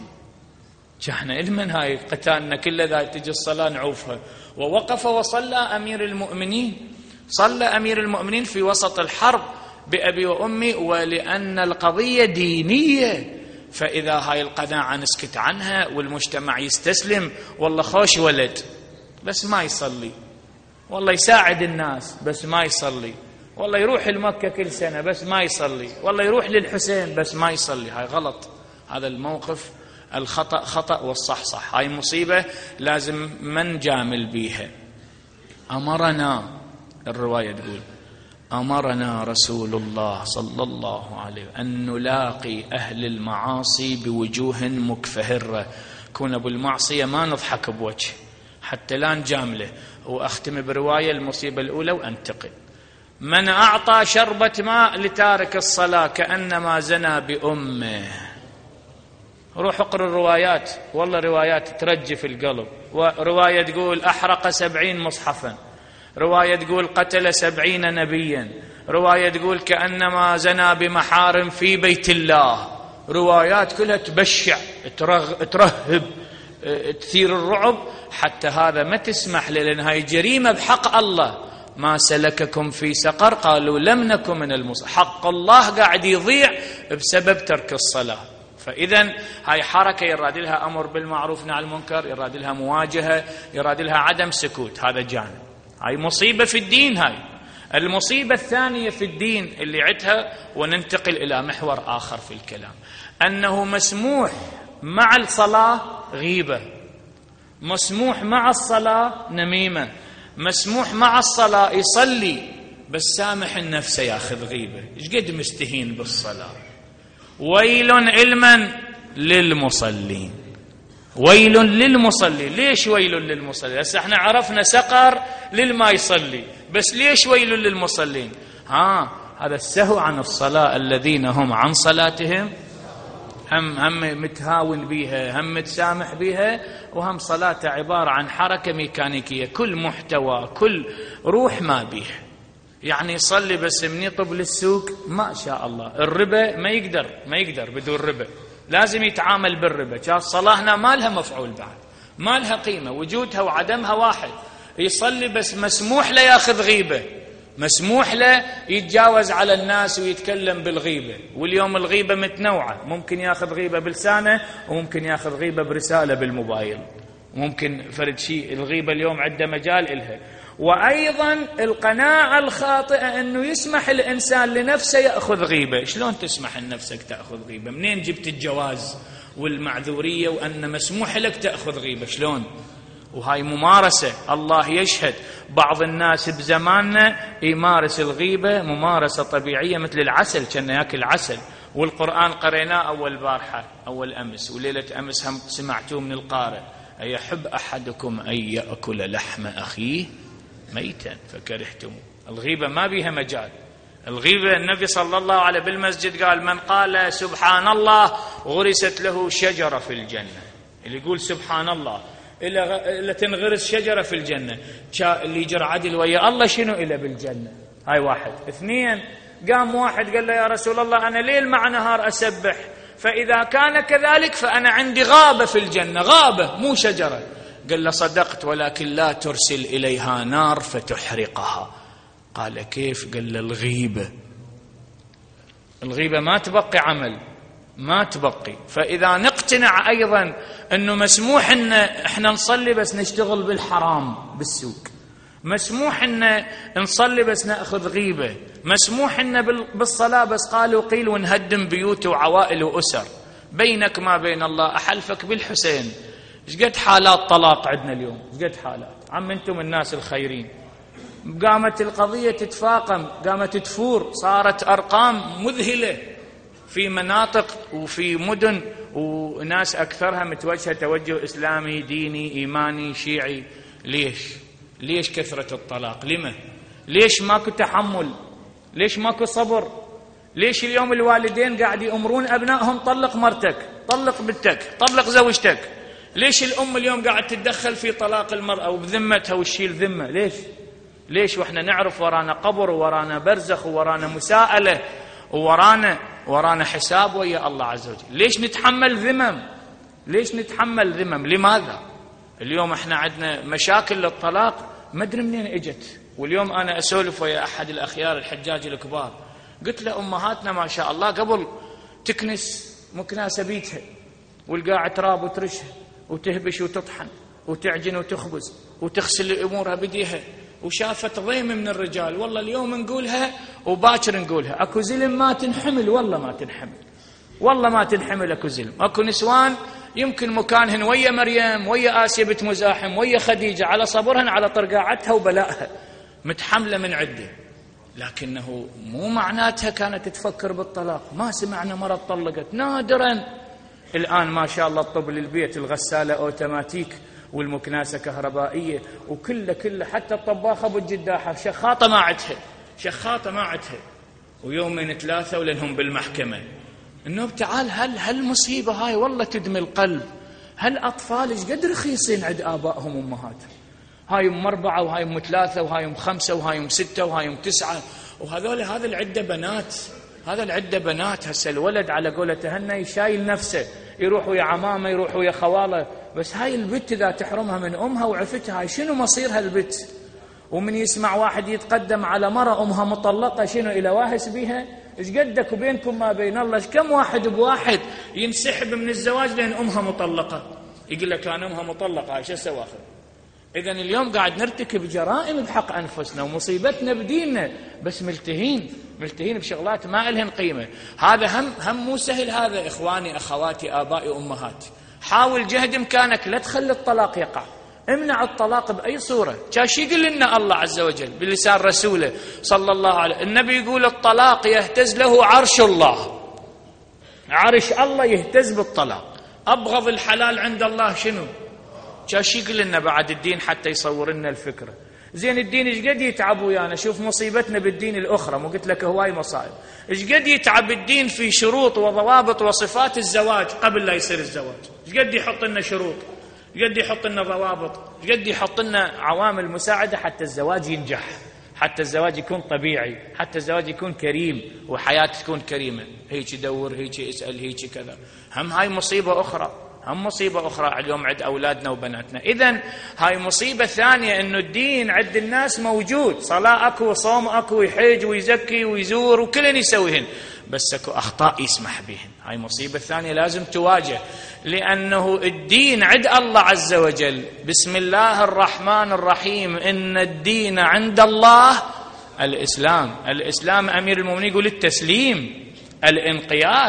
احنا لمن هاي قتالنا كل ذا تجي الصلاة نعوفها. ووقف وصلى أمير المؤمنين، صلى أمير المؤمنين في وسط الحرب بأبي وأمي، ولأن القضية دينية. فإذا هاي القناعة نسكت عنها والمجتمع يستسلم، والله خوش ولد بس ما يصلي، والله يساعد الناس بس ما يصلي، والله يروح المكة كل سنة بس ما يصلي، والله يروح للحسين بس ما يصلي. هاي غلط، هذا الموقف الخطأ خطأ والصح صح. هاي مصيبة لازم ما نجامل بيها. أمرنا، الرواية تقول أمرنا رسول الله صلى الله عليه وسلم أن نلاقي أهل المعاصي بوجوه مكفهرة. كون أبو المعصية ما نضحك بوجه حتى لا نجامله. وأختم برواية المصيبة الأولى وأنتقل. من أعطى شربة ماء لتارك الصلاة كأنما زنى بأمه. روح اقرأ الروايات، والله روايات ترجف القلب. ورواية تقول أحرق سبعين مصحفا، رواية تقول قتل سبعين نبيا، رواية تقول كأنما زنى بمحارم في بيت الله. روايات كلها تبشع، ترغ... ترهب، تثير الرعب. حتى هذا ما تسمح له، لأن هاي جريمة بحق الله. ما سلككم في سقر؟ قالوا لم نكن من المصلين. حق الله قاعد يضيع بسبب ترك الصلاة. فإذا هاي حركة يراد لها أمر بالمعروف نهي عن المنكر، يراد لها مواجهة، يراد لها عدم سكوت. هذا جانب. هاي مصيبة في الدين. هاي المصيبة الثانية في الدين اللي عدها، وننتقل إلى محور آخر في الكلام، أنه مسموح مع الصلاة غيبة، مسموح مع الصلاة نميمة، مسموح مع الصلاة يصلي بس سامح النفس ياخذ غيبة. ايش قد مستهين بالصلاة. ويل علما للمصلين، ويل للمصلين. ليش ويل للمصلين؟ هسه احنا عرفنا سقر للما يصلي، بس ليش ويل للمصلين؟ ها هذا السهو عن الصلاة، الذين هم عن صلاتهم هم هم متهاون بيها، هم متسامح بيها، وهم صلاته عبارة عن حركة ميكانيكية، كل محتوى كل روح ما بيها. يعني يصلي بس من يطب للسوق ما شاء الله. الربا ما يقدر ما يقدر بدون ربا، لازم يتعامل بالربا. كان صلاهنا ما لها مفعول بعد، ما لها قيمة، وجودها وعدمها واحد. يصلي بس مسموح له ياخذ غيبة، مسموح له يتجاوز على الناس ويتكلم بالغيبة. واليوم الغيبة متنوعة، ممكن ياخذ غيبة بلسانه، وممكن ياخذ غيبة برسالة بالموبايل، ممكن فرد شيء. الغيبة اليوم عنده مجال إلها. وأيضا القناعة الخاطئة أنه يسمح الإنسان لنفسه يأخذ غيبة. شلون تسمح لنفسك تأخذ غيبة؟ منين جبت الجواز والمعذورية وأن مسموح لك تأخذ غيبة. شلون؟ وهاي ممارسة، الله يشهد بعض الناس بزماننا يمارس الغيبة ممارسة طبيعية مثل العسل، كان ياكل عسل. والقرآن قريناه أول بارحة أول أمس، وليلة أمس هم سمعتوه من القارئ: أيحب أحدكم أن يأكل لحم أخيه ميتا فكرهتموه. الغيبة ما بيها مجال. الغيبة النبي صلى الله عليه بالمسجد قال: من قال سبحان الله غرست له شجرة في الجنة. اللي يقول سبحان الله إلا تنغرس شجرة في الجنة. اللي يجر عدل ويا الله شنو إلا بالجنة. هاي واحد. اثنين، قام واحد قال له: يا رسول الله أنا ليل مع نهار أسبح، فإذا كان كذلك فأنا عندي غابة في الجنة، غابة مو شجرة. قال له: صدقت، ولكن لا ترسل إليها نار فتحرقها. قال: كيف؟ قال له: الغيبة الغيبة ما تبقي عمل، ما تبقي. فإذا نقتنع أيضا أنه مسموح أن إحنا نصلي بس نشتغل بالحرام بالسوق، مسموح أن نصلي بس نأخذ غيبة، مسموح أن بالصلاة بس قالوا قيل ونهدم بيوت وعوائل وأسر، بينك ما بين الله أحلفك بالحسين. إيش قد حالات طلاق عندنا اليوم، إيش قد حالات. عم أنتم الناس الخيرين. قامت القضية تتفاقم، قامت تفور، صارت أرقام مذهلة في مناطق وفي مدن، وناس أكثرها متوجهة توجه إسلامي ديني إيماني شيعي. ليش؟ ليش كثرة الطلاق؟ لما؟ ليش ماكو تحمل؟ ليش ماكو صبر؟ ليش اليوم الوالدين قاعد يأمرون أبنائهم: طلق مرتك، طلق بنتك، طلق زوجتك؟ ليش الأم اليوم قاعد تتدخل في طلاق المرأة وبذمتها وتشيل ذمة؟ ليش؟ ليش وإحنا نعرف ورانا قبر ورانا برزخ ورانا مساءلة ورانا ورانا حساب ويا الله عز وجل؟ ليش نتحمل ذمم؟ ليش نتحمل ذمم؟ لماذا؟ اليوم احنا عندنا مشاكل للطلاق ما ادري منين اجت. واليوم انا اسولف ويا احد الاخيار الحجاج الكبار، قلت له: امهاتنا ما شاء الله قبل تكنس مكناسه بيتها والقاع تراب وترشها وتهبش وتطحن وتعجن وتخبز وتغسل امورها بديها، وشافت ضيم من الرجال. والله اليوم نقولها وباكر نقولها، اكو زلم ما تنحمل، والله ما تنحمل، والله ما تنحمل. اكو زلم، اكو نسوان يمكن مكانهن ويا مريم ويا آسيا بنت مزاحم ويا خديجة على صبرهن على طرقاعتها وبلائها متحملة من عدة، لكنه مو معناتها كانت تفكر بالطلاق. ما سمعنا مرة طلقت، نادرا. الآن ما شاء الله الطب للبيت، الغسالة أوتوماتيك والمكناسة كهربائية وكله كله، حتى الطباخة بالجداحة شخاطة ما عدها، شخاطة ما عدها، ويومين ثلاثة ولنهم بالمحكمة. انه تعال، هل هل مصيبه هاي والله تدمي القلب. هل اطفال ايش قد رخيصين عند ابائهم وامهاتهم؟ هاي ام اربعه وهاي ام ثلاثه وهاي ام خمسه وهاي ام سته وهاي ام تسعه، وهذول هذا العده بنات، هذا العده بنات. هسه الولد على قولة هنا يشايل نفسه، يروح ويا عمامه يروح ويا خواله، بس هاي البت اذا تحرمها من امها وعفتها هاي شنو مصيرها البت؟ ومن يسمع واحد يتقدم على مرة امها مطلقه شنو الى واهس بيها؟ ايش قدك وبينكم ما بين الله؟ كم واحد بواحد ينسحب من الزواج لان امها مطلقه، يقول لك انا امها مطلقه ايش اسوي؟ اذا اليوم قاعد نرتكب جرائم بحق انفسنا ومصيبتنا بديننا، بس ملتهين ملتهين بشغلات ما لهن قيمه. هذا هم هم مو سهل. هذا اخواني اخواتي ابائي امهاتي، حاول جهد امكانك لا تخلي الطلاق يقع، امنع الطلاق بأي صورة. كاش يقول لنا الله عز وجل بلسان رسوله صلى الله عليه وسلم، النبي يقول: الطلاق يهتز له عرش الله، عرش الله يهتز بالطلاق. أبغض الحلال عند الله شنو؟ كاش يقول لنا بعد الدين حتى يصور لنا الفكرة. زين الدين ايش قد يتعب ويانا؟ شوف مصيبتنا بالدين الأخرى، مو قلت لك هواي مصائب. ايش قد يتعب الدين في شروط وضوابط وصفات الزواج قبل لا يصير الزواج، ايش قد يحط لنا شروط، قد يحط لنا ضوابط، قد يحط لنا عوامل مساعدة حتى الزواج ينجح، حتى الزواج يكون طبيعي، حتى الزواج يكون كريم وحياته تكون كريمة. هيك يدور، هيك يسأل، هيك كذا. هم هاي مصيبة أخرى، هم مصيبة أخرى اليوم عند أولادنا وبناتنا. إذن هاي مصيبة ثانية، إنه الدين عند الناس موجود، صلاة أكو، صوم أكو، يحج ويزكي ويزور وكلن يسويهن، بس اكو اخطاء يسمح بهن. هاي مصيبه ثانيه لازم تواجه، لانه الدين عند الله عز وجل. بسم الله الرحمن الرحيم، ان الدين عند الله الاسلام. الاسلام امير المؤمنين يقول التسليم، الانقياد،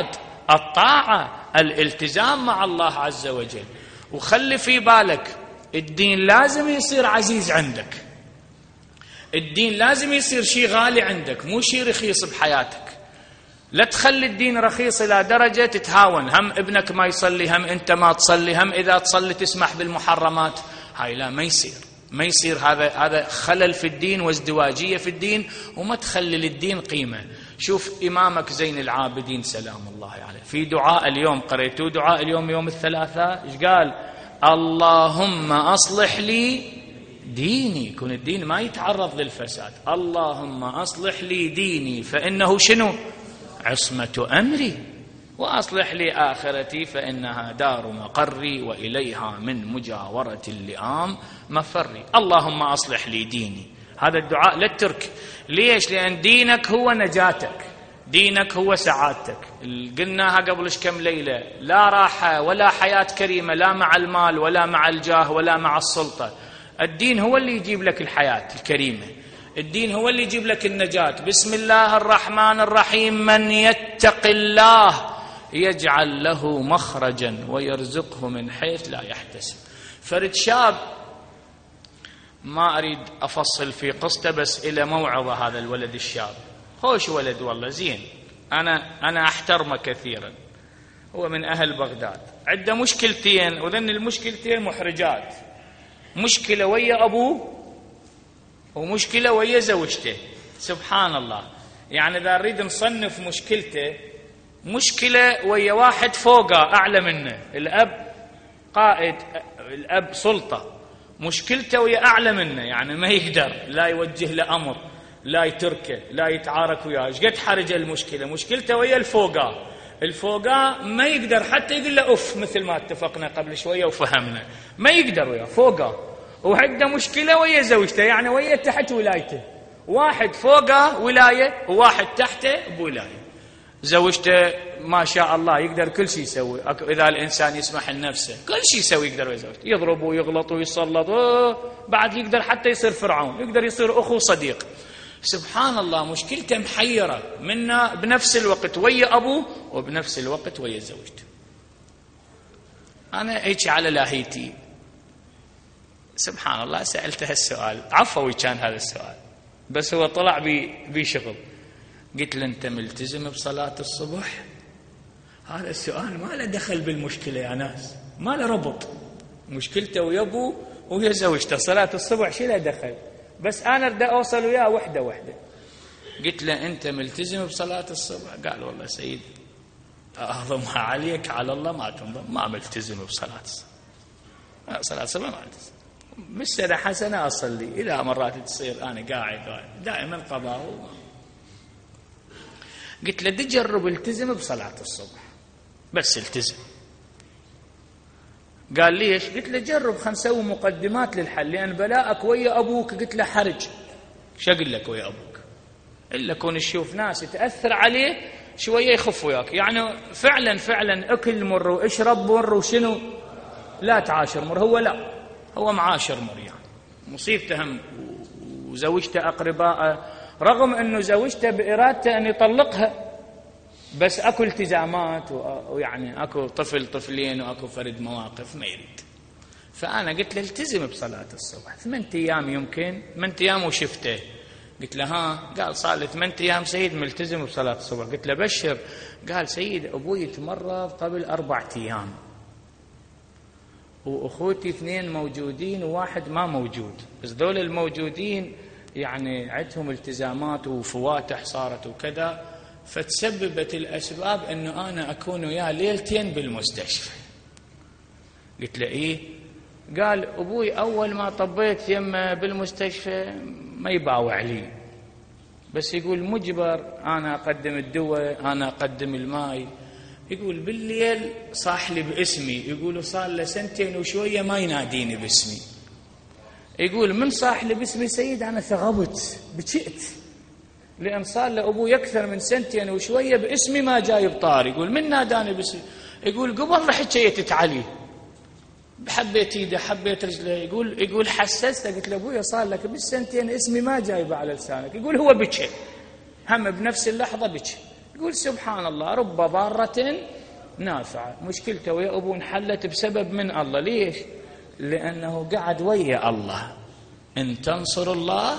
الطاعة، الالتزام مع الله عز وجل. وخلي في بالك الدين لازم يصير عزيز عندك، الدين لازم يصير شيء غالي عندك، مو شيء رخيص بحياتك. لا تخلي الدين رخيص إلى درجة تتهاون، هم ابنك ما يصلي، هم أنت ما تصلي، هم إذا تصلي تسمح بالمحرمات. هاي لا، ما يصير ما يصير هذا هذا خلل في الدين وازدواجية في الدين، وما تخلي للدين قيمة. شوف إمامك زين العابدين سلام الله عليه في دعاء اليوم، قريتوا دعاء اليوم يوم الثلاثاء، إيش قال؟ اللهم أصلح لي ديني، يكون الدين ما يتعرض للفساد. اللهم أصلح لي ديني فإنه شنو؟ عصمة أمري، وأصلح لي آخرتي فإنها دار مقري وإليها من مجاورة اللئام مفري. اللهم أصلح لي ديني، هذا الدعاء لا تترك. ليش؟ لأن دينك هو نجاتك، دينك هو سعادتك. قلناها قبل كم ليلة، لا راحة ولا حياة كريمة لا مع المال ولا مع الجاه ولا مع السلطة. الدين هو اللي يجيب لك الحياة الكريمة، الدين هو اللي يجيب لك النجاة. بسم الله الرحمن الرحيم، من يتق الله يجعل له مخرجا ويرزقه من حيث لا يحتسب. فرد شاب، ما أريد أفصل في قصته، بس إلى موعظة هذا الولد الشاب، خوش ولد والله زين، أنا أنا أحترمه كثيرا، هو من أهل بغداد، عنده مشكلتين وذن المشكلتين محرجات، مشكلة ويا أبوه ومشكلة ويا زوجته. سبحان الله، يعني إذا نريد نصنف مشكلته، مشكلة ويا واحد فوقه أعلى منه، الأب قائد، الأب سلطة، مشكلته ويا أعلى منه، يعني ما يقدر لا يوجه له أمر، لا يتركه، لا يتعارك وياه. ايش قد حرج المشكلة؟ مشكلته ويا الفوقه، الفوقه ما يقدر حتى يقول له أف، مثل ما اتفقنا قبل شوية وفهمنا، ما يقدر وياه فوقه. وعنده مشكلة ويا زوجته، يعني ويا تحت ولايته، واحد فوقه ولاية وواحد تحته بولاية. زوجته ما شاء الله يقدر كل شيء يسوي، إذا الإنسان يسمح لنفسه كل شيء يسوي يقدر ويا زوجته، يضرب ويغلط ويسلط، بعد يقدر حتى يصير فرعون، يقدر يصير أخو صديق. سبحان الله، مشكلته محيرة منا بنفس الوقت ويا أبوه وبنفس الوقت ويا زوجته. أنا هيك على لاهيتي سبحان الله سألته السؤال، عفوي كان هذا السؤال، بس هو طلع بشغل. قلت له أنت ملتزم بصلاة الصبح؟ هذا السؤال ما له دخل بالمشكلة يا ناس، ما له ربط، مشكلته ويا أبوه ويا زوجته، صلاة الصبح شي له دخل، بس أنا أريد أوصل وياه وحدة وحدة. قلت له أنت ملتزم بصلاة الصبح؟ قال والله سيد أعظمها عليك على الله ما تنظم، ما ملتزم بصلاة الصبح، صلاة الصبح ما ملتزم، بالسنة حسنة أصلي، إلى مرات تصير أنا قاعد دائما قضاء. قلت له دي جرب التزم بصلاة الصبح، بس التزم. قال ليش؟ قلت له جرب، خلينا نسوي مقدمات للحل، لأن بلاءك ويا أبوك. قلت له حرج، شو أقول لك ويا أبوك؟ إلا كون تشوف ناس تأثر عليه شوية يخف وياك، يعني فعلا فعلا أكل مر واشرب مر وشنو لا تعاشر مر، هو لا هو معاشر مر، يعني مصيبته هم وزوجته أقرباء، رغم أنه زوجته بإرادته أن يطلقها، بس أكو التزامات ويعني أكو طفل طفلين وأكو فرد مواقف ما يريد. فأنا قلت له التزم بصلاة الصبح ثمانية أيام، يمكن ثمانية أيام وشفته. قلت له ها؟ قال صار لي ثمانية أيام سيد ملتزم بصلاة الصبح. قلت له بشر. قال سيد أبوي تمرض قبل أربعة أيام وأخوتي اثنين موجودين وواحد ما موجود، بس دول الموجودين يعني عندهم التزامات وفواتح صارت وكذا، فتسببت الأسباب أنه أنا أكون وياه ليلتين بالمستشفى. قلت له إيه؟ قال أبوي أول ما طبيت يمه بالمستشفى ما يباوع لي، بس يقول مجبر أنا أقدم الدواء، أنا أقدم الماء. يقول بالليل صاح لي باسمي، يقول صار له سنتين وشوية ما يناديني باسمي. يقول من صاح لي باسمي سيد أنا ثغبت بكئت، لأن صار له أبوي أكثر من سنتين وشوية باسمي ما جاي بطار. يقول من ناداني باسمي؟ يقول قبل حكيت علي، حبيت ايده حبيت رجله. يقول يقول حسسته، قلت له ابويا صار لك بالسنتين اسمي ما جايبه على لسانك. يقول هو بكى هم بنفس اللحظه بكى. يقول سبحان الله، رب ضاره نافعة. مشكلته ويا أبوه انحلت بسبب من الله. ليش؟ لأنه قعد ويا الله. إن تنصر الله،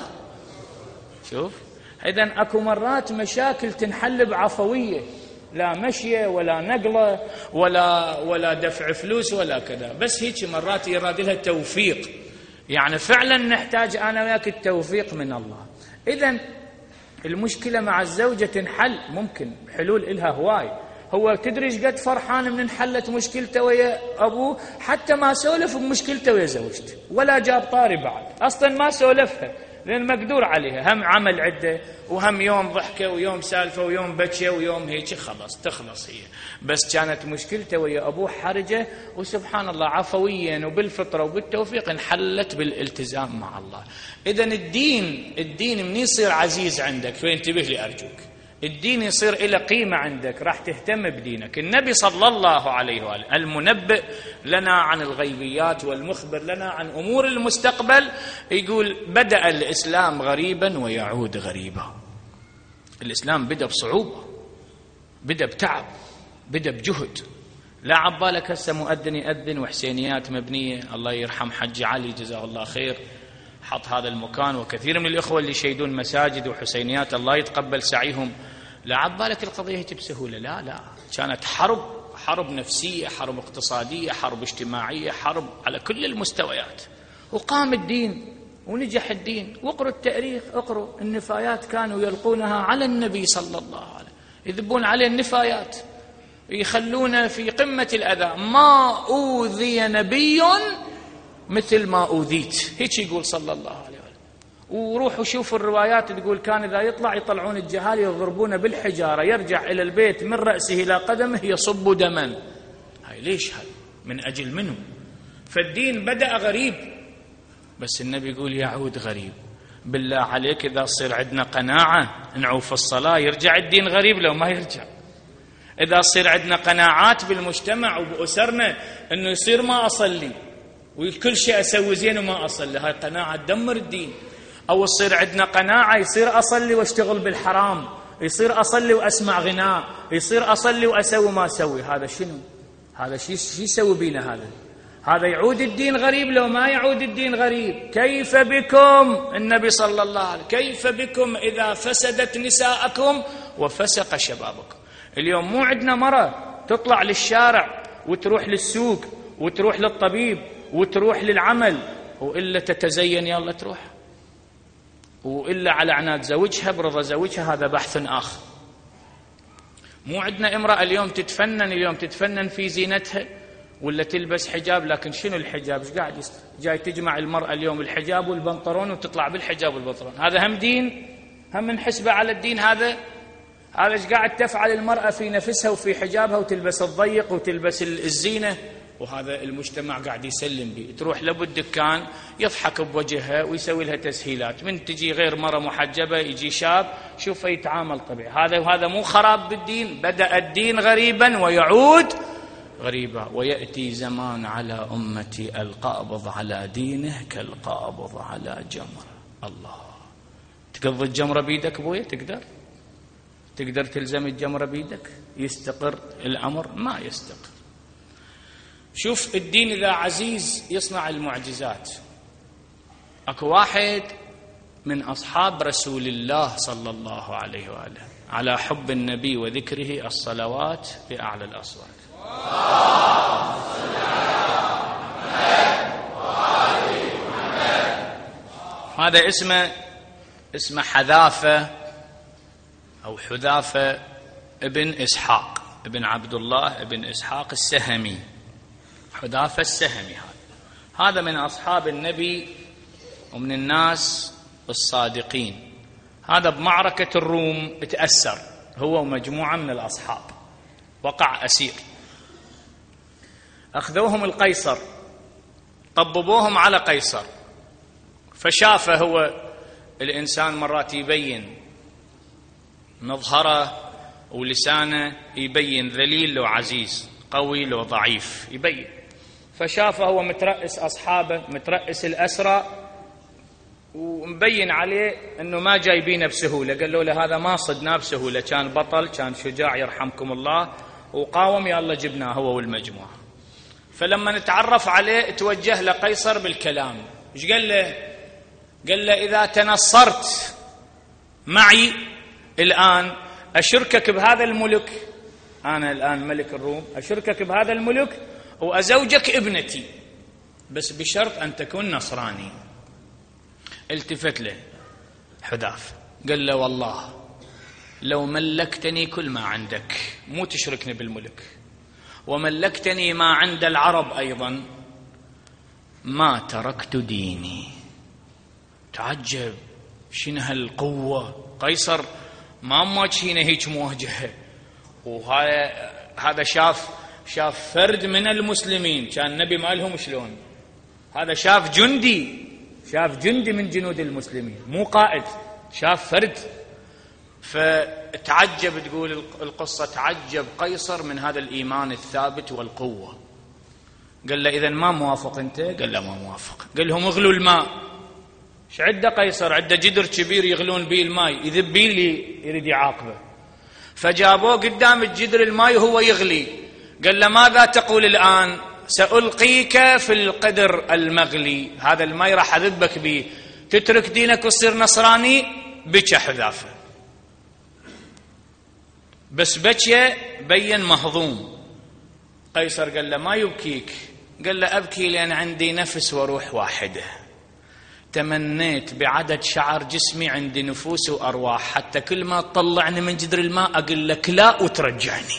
شوف، إذن أكو مرات مشاكل تنحل بعفوية، لا مشية ولا نقلة ولا ولا دفع فلوس ولا كذا، بس هيك مرات يراد لها توفيق. يعني فعلا نحتاج أنا وياك التوفيق من الله. إذن المشكلة مع الزوجة تنحل، ممكن حلول إلها هواي. هو تدري ايش قد فرحان من انحلت مشكلته ويا أبوه، حتى ما سولف بمشكلته ويا زوجته ولا جاب طاري بعد، أصلا ما سولفها لأن مقدور عليها، هم عمل عدة وهم يوم ضحكة ويوم سالفة ويوم بكى ويوم هيك، خلص تخلص هي. بس كانت مشكلته ويا أبوه حرجة، وسبحان الله عفويا وبالفطرة وبالتوفيق انحلت بالالتزام مع الله. إذن الدين الدين من يصير عزيز عندك، فانتبه لي أرجوك، الدين يصير إلى قيمة عندك، راح تهتم بدينك. النبي صلى الله عليه وآله المنبئ لنا عن الغيبيات والمخبر لنا عن أمور المستقبل، يقول بدأ الإسلام غريبا ويعود غريبا. الإسلام بدأ بصعوبة، بدأ بتعب، بدأ بجهد. لا عبالك هسه مؤذن يأذن وحسينيات مبنية، الله يرحم حج علي جزاه الله خير حط هذا المكان، وكثير من الإخوة اللي يشيدون مساجد وحسينيات الله يتقبل سعيهم. لا عبالك القضية هيك بسهولة، لا لا، كانت حرب، حرب نفسية، حرب اقتصادية، حرب اجتماعية، حرب على كل المستويات. وقام الدين ونجح الدين. واقروا التاريخ، اقروا النفايات كانوا يلقونها على النبي صلى الله عليه وسلم، يذبون عليه النفايات، يخلونه في قمة الأذى. ما أوذي نبي مثل ما أوذيت، هيك يقول صلى الله عليه وسلم. وروحوا شوفوا الروايات تقول كان إذا يطلع يطلعون الجهال يضربونه بالحجارة، يرجع إلى البيت من رأسه إلى قدمه يصب دما. هاي ليش؟ هاي من أجل منه. فالدين بدأ غريب، بس النبي يقول يعود غريب. بالله عليك إذا صير عندنا قناعة نعوف الصلاة يرجع الدين غريب لو ما يرجع. إذا صير عندنا قناعات بالمجتمع وبأسرنا أنه يصير ما أصلي وكل شيء أسوي زين وما أصلي، هاي قناعة تدمر الدين. أو يصير عندنا قناعة يصير أصلي واشتغل بالحرام، يصير أصلي وأسمع غناء، يصير أصلي وأسوي ما أسوي. هذا شنو؟ هذا شي شي يسوي بينا؟ هذا هذا يعود الدين غريب لو ما يعود الدين غريب. كيف بكم النبي صلى الله عليه وسلم، كيف بكم إذا فسدت نساءكم وفسق شبابكم. اليوم مو عندنا مرة تطلع للشارع وتروح للسوق وتروح للطبيب وتروح للعمل وإلا تتزين يلا تروح، وإلا على عناد زوجها برضا زوجها، هذا بحث آخر. مو عندنا امرأة اليوم تتفنن اليوم تتفنن في زينتها ولا تلبس حجاب، لكن شنو الحجاب؟ ايش قاعد جاي تجمع المرأة اليوم الحجاب والبنطلون وتطلع بالحجاب والبنطلون؟ هذا هم دين؟ هم نحسبه على الدين هذا؟ هذا ايش قاعد تفعل المرأة في نفسها وفي حجابها وتلبس الضيق وتلبس الزينة؟ وهذا المجتمع قاعد يسلم به. تروح لابو الدكان يضحك بوجهها ويسوي لها تسهيلات، من تجي غير مرة محجبة يجي شاب شوفه يتعامل طبيعي. هذا وهذا مو خراب بالدين؟ بدأ الدين غريبا ويعود غريبا. ويأتي زمان على أمتي القابض على دينه كالقابض على جمر. الله، تقضي الجمرة بيدك بويا؟ تقدر؟ تقدر تلزم الجمرة بيدك؟ يستقر الأمر؟ ما يستقر. شوف الدين إذا عزيز يصنع المعجزات. أكو واحد من أصحاب رسول الله صلى الله عليه وآله على حب النبي وذكره الصلوات بأعلى الأصوات. هذا اسمه اسمه حذافة أو حذافة ابن إسحاق ابن عبد الله ابن إسحاق السهمي، حذافة السهمي. هذا هذا من أصحاب النبي ومن الناس الصادقين. هذا بمعركة الروم تأثر هو ومجموعة من الأصحاب، وقع أسير، أخذوهم القيصر، طببوهم على قيصر، فشافه هو الإنسان مرات يبين مظهره ولسانه، يبين ذليل لو عزيز، قوي لو ضعيف، يبين. فشافه هو مترأس أصحابه، مترأس الأسرى، ومبين عليه أنه ما جايبينه بسهولة. قال له هذا ما صدناه بسهولة، كان بطل، كان شجاع يرحمكم الله، وقاوم، يا الله جبناه هو والمجموعة. فلما نتعرف عليه توجه لقيصر بالكلام. ايش قال له؟ قال له إذا تنصرت معي الآن أشركك بهذا الملك، أنا الآن ملك الروم، أشركك بهذا الملك وأزوجك ابنتي، بس بشرط أن تكون نصراني. التفت له حذافة قال له والله لو ملكتني كل ما عندك، مو تشركني بالملك، وملكتني ما عند العرب أيضا، ما تركت ديني. تعجب، شنو هالقوة؟ قيصر ما ماجينا هيك مواجهة، وهذا هذا شاف شاف فرد من المسلمين، كان النبي مالهم شلون، هذا شاف جندي، شاف جندي من جنود المسلمين، مو قائد، شاف فرد. فتعجب، تقول القصة تعجب قيصر من هذا الإيمان الثابت والقوة. قال له إذن ما موافق أنت؟ قال له ما موافق. قال لهم اغلوا الماء. ايش عنده قيصر؟ عنده جدر كبير يغلون به الماء، يذب به اللي يريد يعاقبه. فجابوه قدام الجدر الماء وهو يغلي. قال له ماذا تقول الآن؟ سألقيك في القدر المغلي، هذا الماء راح أذبك به، تترك دينك وتصير نصراني؟ بكى حذافة، بس بكى بين مهضوم. قيصر قال له ما يبكيك؟ قال له أبكي لأن عندي نفس وروح واحدة، تمنيت بعدد شعر جسمي عندي نفوس وأرواح، حتى كل ما تطلعني من جدر الماء أقول لك لا وترجعني.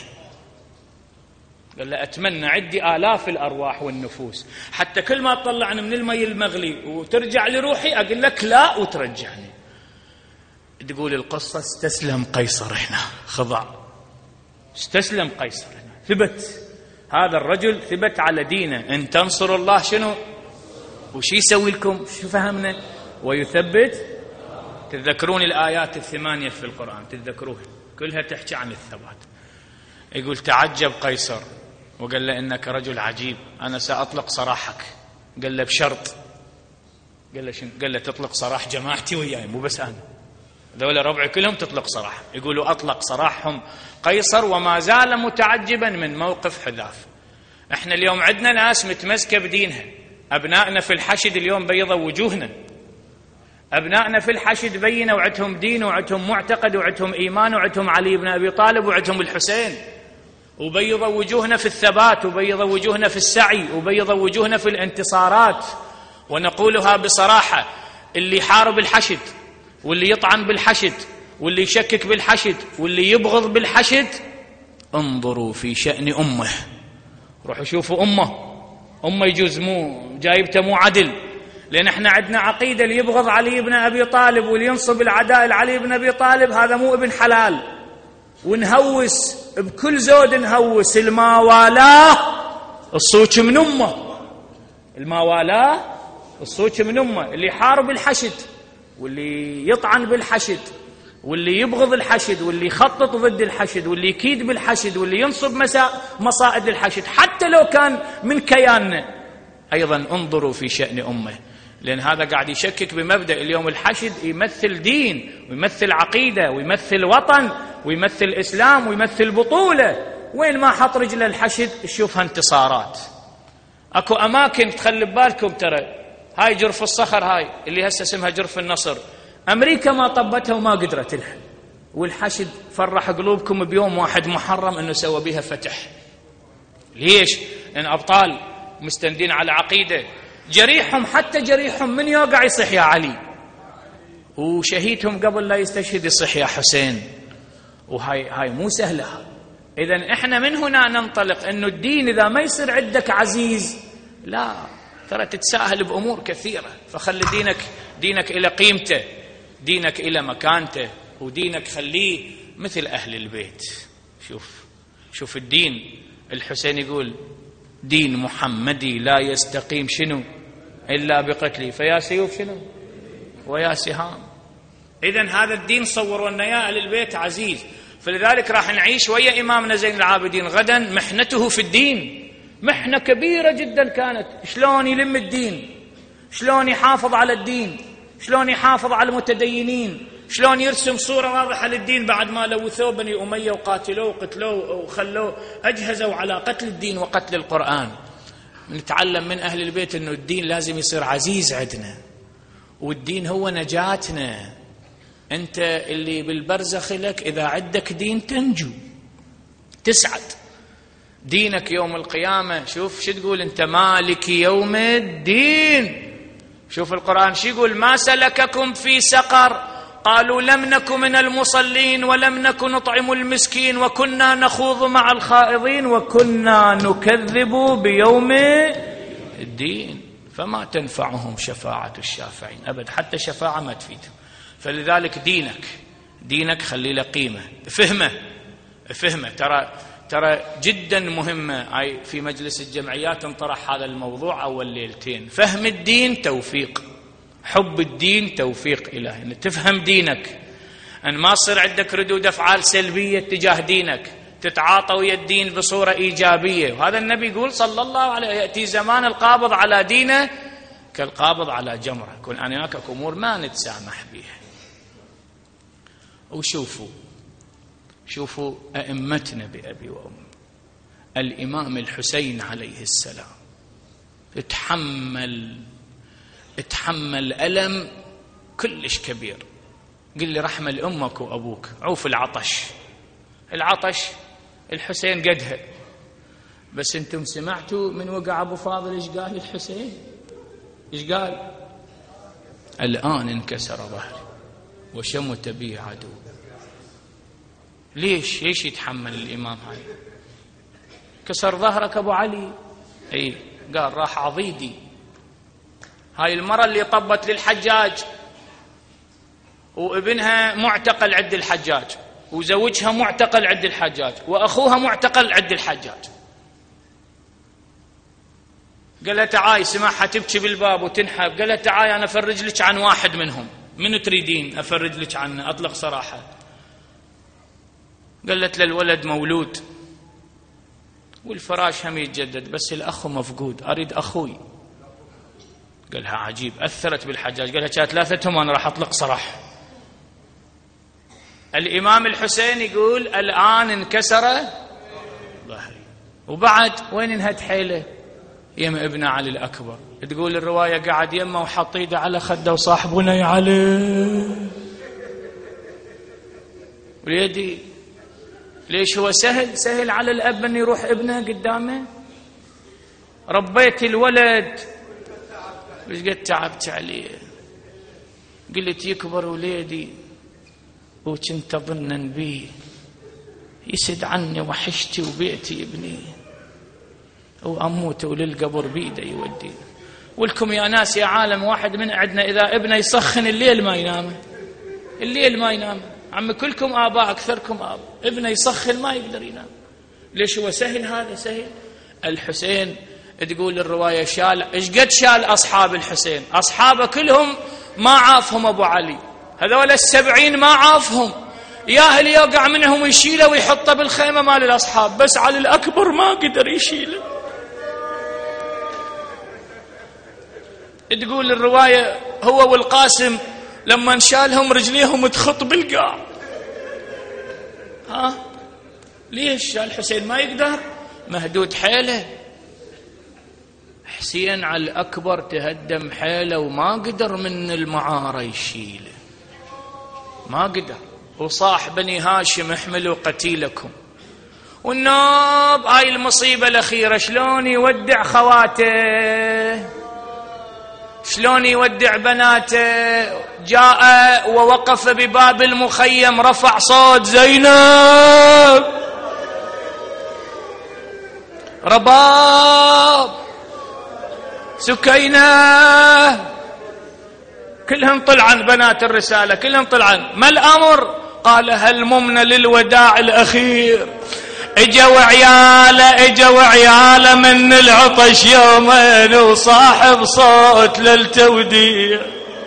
قال له أتمنى عندي آلاف الأرواح والنفوس، حتى كل ما تطلعني من الماء المغلي وترجع لروحي أقول لك لا وترجعني. تقول القصة استسلم قيصر هنا، خضع، استسلم قيصر هنا، ثبت هذا الرجل، ثبت على دينه. إن تنصروا الله شنو؟ وش يسوي لكم؟ شو فهمنا؟ ويثبت. تذكرون الآيات الثمانية في القرآن، تذكروها كلها تحكي عن الثبات. يقول تعجب قيصر وقال له إنك رجل عجيب، أنا سأطلق سراحك. قال له بشرط. قال له شنو؟ قال له تطلق سراح جماعتي وياي، مو بس أنا، ذولا ربعي كلهم تطلق سراح. يقولوا أطلق سراحهم قيصر وما زال متعجبا من موقف حذافة. احنا اليوم عندنا ناس متمسكة بدينها، أبنائنا في الحشد اليوم بيضوا وجوهنا، أبنائنا في الحشد بينوا وعدهم دين وعدهم معتقد وعدهم إيمان وعدهم علي بن أبي طالب وعدهم الحسين، وبيضوا وجوهنا في الثبات، وبيضوا وجوهنا في السعي، وبيضوا وجوهنا في الانتصارات. ونقولها بصراحة، اللي يحارب الحشد واللي يطعن بالحشد واللي يشكك بالحشد واللي يبغض بالحشد، انظروا في شأن أمه، روحوا شوفوا أمه، أمه يجوز مو جايبته مو عدل، لأن احنا عندنا عقيدة اللي يبغض علي بن أبي طالب واللي ينصب العداء لعلي بن أبي طالب هذا مو ابن حلال. ونهوس بكل زود، نهوس الماوالاه الصوت من أمه، الماوالاه الصوت من أمه. اللي يحارب الحشد واللي يطعن بالحشد واللي يبغض الحشد واللي يخطط ضد الحشد واللي يكيد بالحشد واللي ينصب مصائد الحشد حتى لو كان من كياننا، أيضا انظروا في شأن أمه، لأن هذا قاعد يشكك بمبدأ. اليوم الحشد يمثل دين ويمثل عقيدة ويمثل وطن ويمثل إسلام ويمثل بطولة. وين ما حط رجل الحشد تشوفها انتصارات. أكو أماكن تخلي ببالكم، ترى هاي جرف الصخر، هاي اللي هسه اسمها جرف النصر، أمريكا ما طبتها وما قدرت لها، والحشد فرح قلوبكم بيوم واحد محرم أنه سوى بها فتح. ليش؟ لأن أبطال مستندين على عقيدة، جريحهم حتى جريحهم من يوقع يصح يا علي، وشهيدهم قبل لا يستشهد يصح يا حسين. وهاي هاي مو سهلة. إذن إحنا من هنا ننطلق أنه الدين إذا ما يصير عندك عزيز، لا ترى تتساهل بأمور كثيرة. فخلي دينك دينك إلى قيمته، دينك إلى مكانته، ودينك خليه مثل أهل البيت. شوف شوف الدين. الحسين يقول دين محمدي لا يستقيم شنو إلا بقتلي، فيا سيوف شنو ويا سهام. إذن هذا الدين صوروا لنا يا أهل البيت عزيز. فلذلك راح نعيش ويا إمامنا زين العابدين غدا محنته في الدين، محنة كبيرة جدا كانت. شلون يلم الدين، شلون يحافظ على الدين، شلون يحافظ على المتدينين، شلون يرسم صورة واضحة للدين بعد ما لوثوه بني أمية وقاتلوه وقتلوه وخلوه أجهزوا على قتل الدين وقتل القرآن. نتعلم من أهل البيت أنه الدين لازم يصير عزيز عندنا، والدين هو نجاتنا. أنت اللي بالبرزخ لك إذا عندك دين تنجو تسعد. دينك يوم القيامة، شوف شو تقول أنت، مالك يوم الدين. شوف القرآن شو يقول، ما سلككم في سقر قالوا لم نك من المصلين ولم نك نطعم المسكين وكنا نخوض مع الخائضين وكنا نكذب بيوم الدين فما تنفعهم شفاعة الشافعين أبد، حتى شفاعة ما تفيدهم. فلذلك دينك دينك خلي له قيمة، فهمه فهمه ترى ترى جدا مهمة. أي في مجلس الجمعيات انطرح هذا الموضوع أول ليلتين. فهم الدين توفيق، حب الدين توفيق إلهي، أن تفهم دينك، أن ما تصير عندك ردود أفعال سلبية تجاه دينك، تتعاطى ويا الدين بصورة إيجابية. وهذا النبي يقول صلى الله عليه وسلم، يأتي زمان القابض على دينه كالقابض على جمرة، يكون هناك أمور ما نتسامح بها. وشوفوا شوفوا أئمتنا بأبي وأمي، الإمام الحسين عليه السلام اتحمل اتحمل ألم كلش كبير. قل لي رحمة لأمك وأبوك، عوف العطش العطش الحسين قدها، بس انتم سمعتوا من وقع أبو فاضل إيش قال الحسين؟ إيش قال؟ الآن انكسر ظهري وشمت بي عدو. ليش ليش يتحمل الإمام هاي؟ كسر ظهرك أبو علي، أي قال راح عضيدي. هاي المرة اللي طبت للحجاج وابنها معتقل عند الحجاج وزوجها معتقل عند الحجاج وأخوها معتقل عند الحجاج، قال لها تعاي، سمعها تبكي بالباب وتنحب، قال لها تعاي أنا أفرج لك عن واحد منهم، من تريدين أفرج لك عنه؟ أطلق صراحة. قالت للولد مولود والفراش هم يتجدد بس الأخ مفقود، أريد أخوي. قالها عجيب، أثرت بالحجاج، قالها كانت ثلاثتهم أنا راح أطلق صراحة. الإمام الحسين يقول الآن انكسر ظهري. وبعد وين انهت حيله؟ يم ابن علي الأكبر. تقول الرواية قاعد يمه وحط ايده على خده وصاحبنا يا علي وليدي. ليش هو سهل سهل على الأب أن يروح ابنه قدامه؟ ربيت الولد وش قد تعبت عليه، قلت يكبر وليدي وكنت ظنا بيه يسد عني وحشتي وبيتي ابني وأموت وللقبر بيده يودي. ولكم يا ناس يا عالم واحد من عندنا إذا ابنه يسخن الليل ما ينام، الليل ما ينام. عم كلكم آباء أكثركم آباء، ابنه يسخن ما يقدر ينام. ليش هو سهل؟ هذا سهل. الحسين تقول الرواية شال إيش قد شال أصحاب الحسين، أصحابه كلهم ما عافهم أبو علي، هذول السبعين ما عافهم، ياهل يوقع منهم ويشيله ويحطه بالخيمة مال الأصحاب، بس علي الأكبر ما قدر يشيله. تقول الرواية هو والقاسم لما انشالهم رجليهم تخط بالقاع. ها ليش؟ الحسين ما يقدر، مهدود حيله. حسين على الأكبر تهدم حيله وما قدر من المعارة يشيله، ما قدر. وصاح بني هاشم احملوا قتيلكم. والنوب هاي المصيبة الأخيرة شلون يودع خواته، شلون يودع بناته. جاء ووقف بباب المخيم، رفع صوت زينب رباب سكينة، كلهم طلعن بنات الرسالة كلهم طلعن. ما الأمر؟ قال هل ممن للوداع الأخير. اجوا عياله اجوا عياله من العطش يومين وصاحب صوت للتوديع.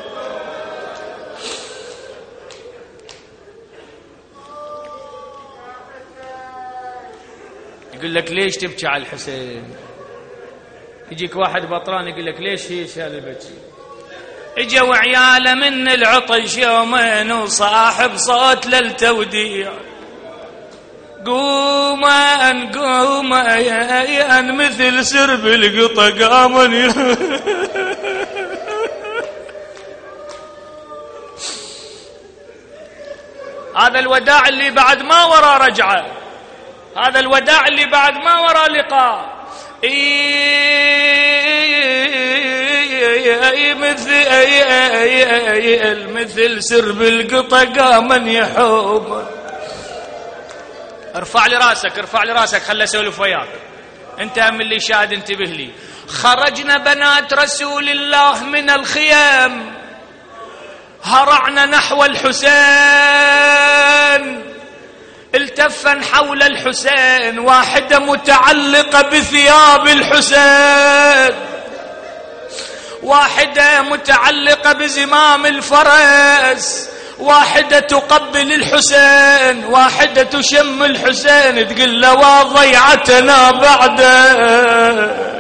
يقول لك ليش تبكي على الحسين؟ يجيك واحد بطران يقول لك ليش هي شال البكي؟ اجوا عياله من العطش يومين وصاحب صوت للتوديع، قوما قوما يا مثل سرب القطا قامن. هذا الوداع اللي بعد ما ورا رجعه، هذا الوداع اللي بعد ما ورا لقاء. مثل مثل سرب القطا قامن يحوم. ارفع لي راسك، ارفع لي راسك، خلي اسولف وياك. انت من اللي شاهد انتبه لي. خرجنا بنات رسول الله من الخيام، هرعنا نحو الحسين، التفا حول الحسين، واحدة متعلقة بثياب الحسين، واحدة متعلقة بزمام الفرس، واحدة تقبل الحسين، واحدة تشم الحسين، تقول له وضيعتنا بعده.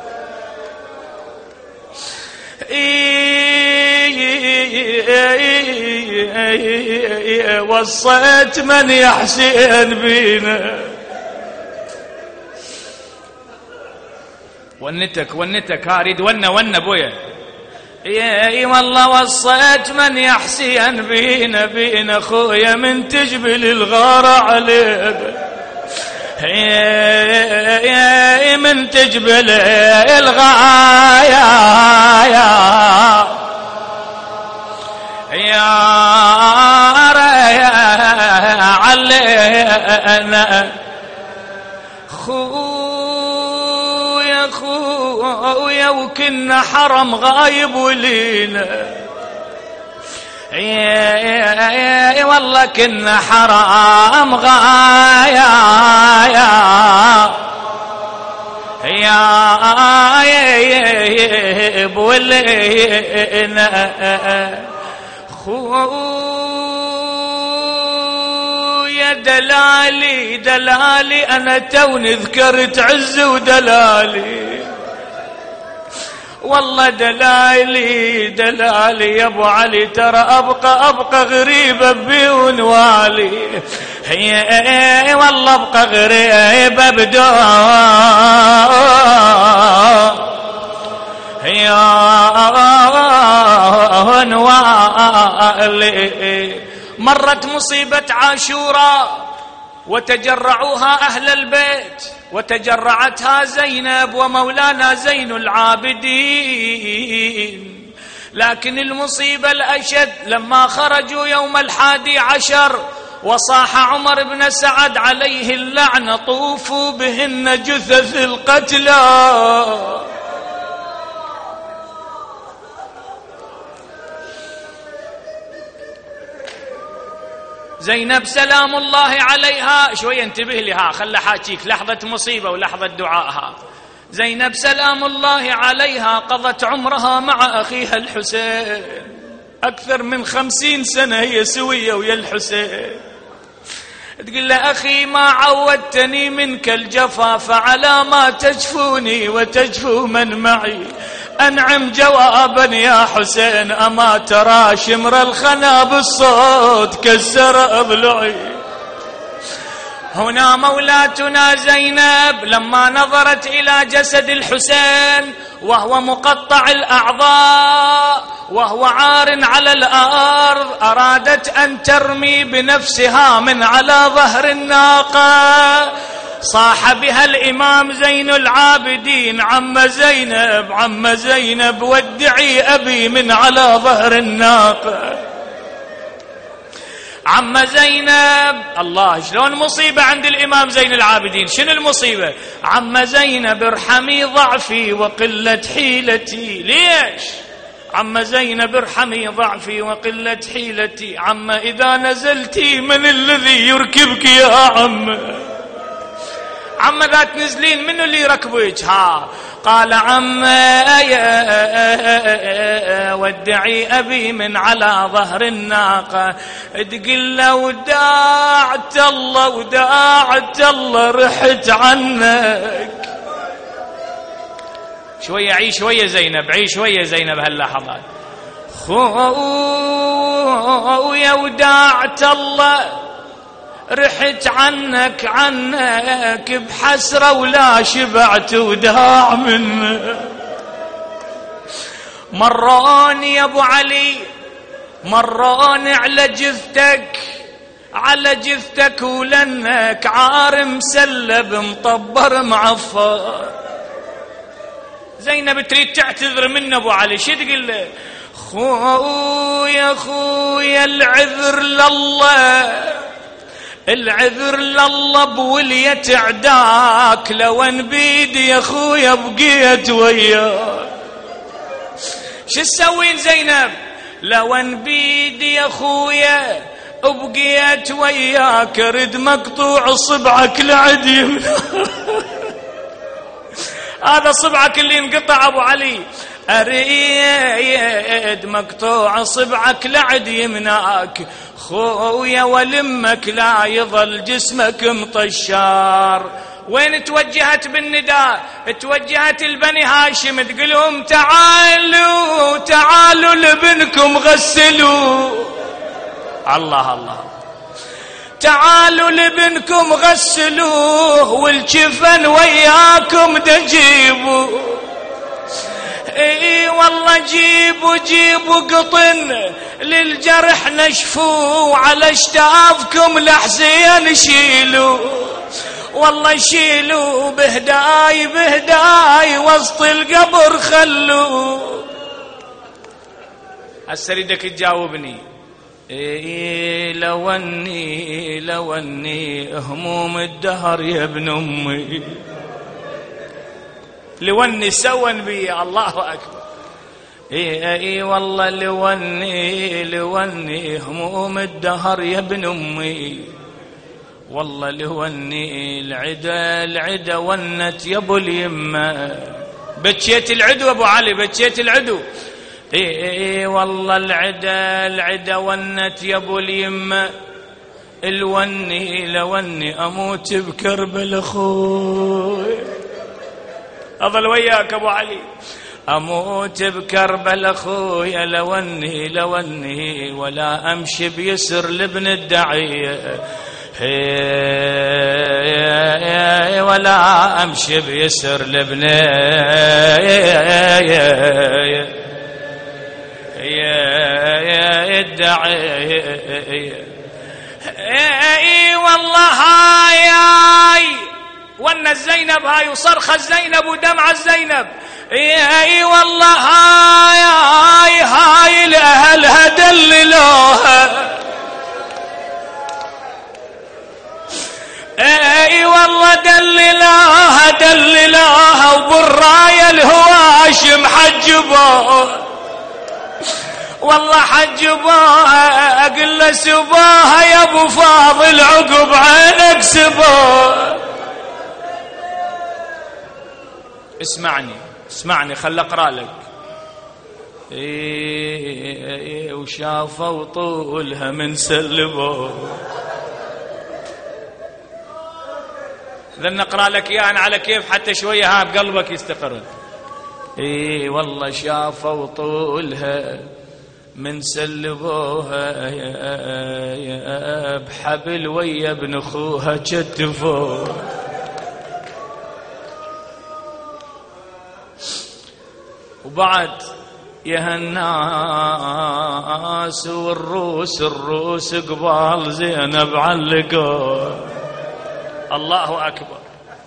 وصيت من يحسن بينا. ونتك ونتك هاريد ون ون بويا. اي والله وصيت من يحسن بينا بينا خويا من تجبل الغارة عليه، يا من تجبل الغايا يا علينا خويا خويا وكنا حرم غايب ولينا. يا والله كنا حرام غايا يا بولينا خويا دلالي دلالي. أنا توني ذكرت عز ودلالي، والله دلالي دلالي يا ابو علي، ترى ابقى ابقى غريبه بدون والي. هي والله ابقى غريبه بدون والي. مرت مصيبه عاشوراء وتجرعوها أهل البيت، وتجرعتها زينب ومولانا زين العابدين. لكن المصيبة الأشد لما خرجوا يوم الحادي عشر وصاح عمر بن سعد عليه اللعنة طوفوا بهن جثث القتلى. زينب سلام الله عليها، شوية انتبه لها، خل حاجيك لحظة مصيبة ولحظة دعائها. زينب سلام الله عليها قضت عمرها مع أخيها الحسين، أكثر من خمسين سنة هي سوية ويا الحسين. تقول له أخي ما عودتني منك الجفا، فعلى ما تجفوني وتجفو من معي. أنعم جوابا يا حسين، أما ترى شمر الخنا بالصوت كسر أضلعي. هنا مولاتنا زينب لما نظرت إلى جسد الحسين وهو مقطع الأعضاء وهو عار على الأرض، أرادت أن ترمي بنفسها من على ظهر الناقة. صاح بها الإمام زين العابدين: عم زينب عم زينب ودعي أبي من على ظهر الناقة. عم زينب، الله شلون مصيبة عند الإمام زين العابدين. شنو المصيبة؟ عم زينب ارحمي ضعفي وقلة حيلتي. ليش؟ عم زينب ارحمي ضعفي وقلة حيلتي. عم إذا نزلتي من الذي يركبك يا عم؟ عم ذا تنزلين منو اللي يركبك؟ ها قال عم ودعي أبي من على ظهر الناقة. تقول له وداعت الله وداعت الله رحت عنك. شوية عيش شوية زينب، عيش شوية زينب هاللحظات. خويا وداعت الله رحت عنك عنك بحسرة ولا شبعت وداع منك. مروني يا ابو علي مروني على جثتك على جثتك ولنك عار مسلب مطبر معفر. زينب تريد تعتذر منه ابو علي شو تقول له؟ خويا خويا العذر لله العذر لله بولية عداك لو ان بيدي يا خويا بقيت وياك. شو تسوين زينب؟ لو ان بيدي يا خويا بقيت وياك رد مقطوع صبعك لعد يمناك. هذا صبعك اللي انقطع ابو علي اريد مقطوع صبعك لعد يمناك خويا ولمك لا يظل جسمك مطشار. وين توجهت بالنداء؟ توجهت البني هاشم تقولهم تعالوا تعالوا لابنكم غسلوا. الله الله تعالوا لابنكم غسلوه والجفن وياكم دجيبوا. اي والله جيبوا جيبوا قطن للجرح نشفوه على اشتافكم لحزين شيلوا. والله شيلوا بهداي بهداي وسط القبر خلوا. هسه اريدك تجاوبني. إيه لو اني لو اني هموم الدهر يا ابن امي لو اني سون بي. الله اكبر. اي اي والله لو اني لو اني هموم الدهر يا ابن امي والله لو اني العدا العدا ونت يا ابو اليمه. بكيت العدو ابو علي بكيت العدو. اي اي والله العدا العدا ونت يا ابو اليمه الوني لو اني اموت بكربل اخوي. اظل وياك ابو علي اموت بكربل اخويا لو اني لو اني ولا امشي بيسر لابن الدعيه ولا امشي بيسر لابن الدعيه. اي والله هاي ون الزينب هاي وصرخ الزينب ودمع الزينب. اي والله هاي هاي هاي لاهلها دللوها. اي والله دللوها دللوها وبالرايه الهواشم حجبوها. والله حجبوها اقول له سبوها يا ابو فاضل عقب عينك سبوها. اسمعني اسمعني خل اقرا لك. ايه وشافوا طولها من سلبوا. ذن اقرا لك اياه انا على كيف حتى شويه ها بقلبك يستقر. ايه والله شافوا طولها من سلبوها يا بحبل ويا ابن اخوها كتفوها. وبعد يا هالناس والروس الروس قبال زينب علقوا. الله أكبر.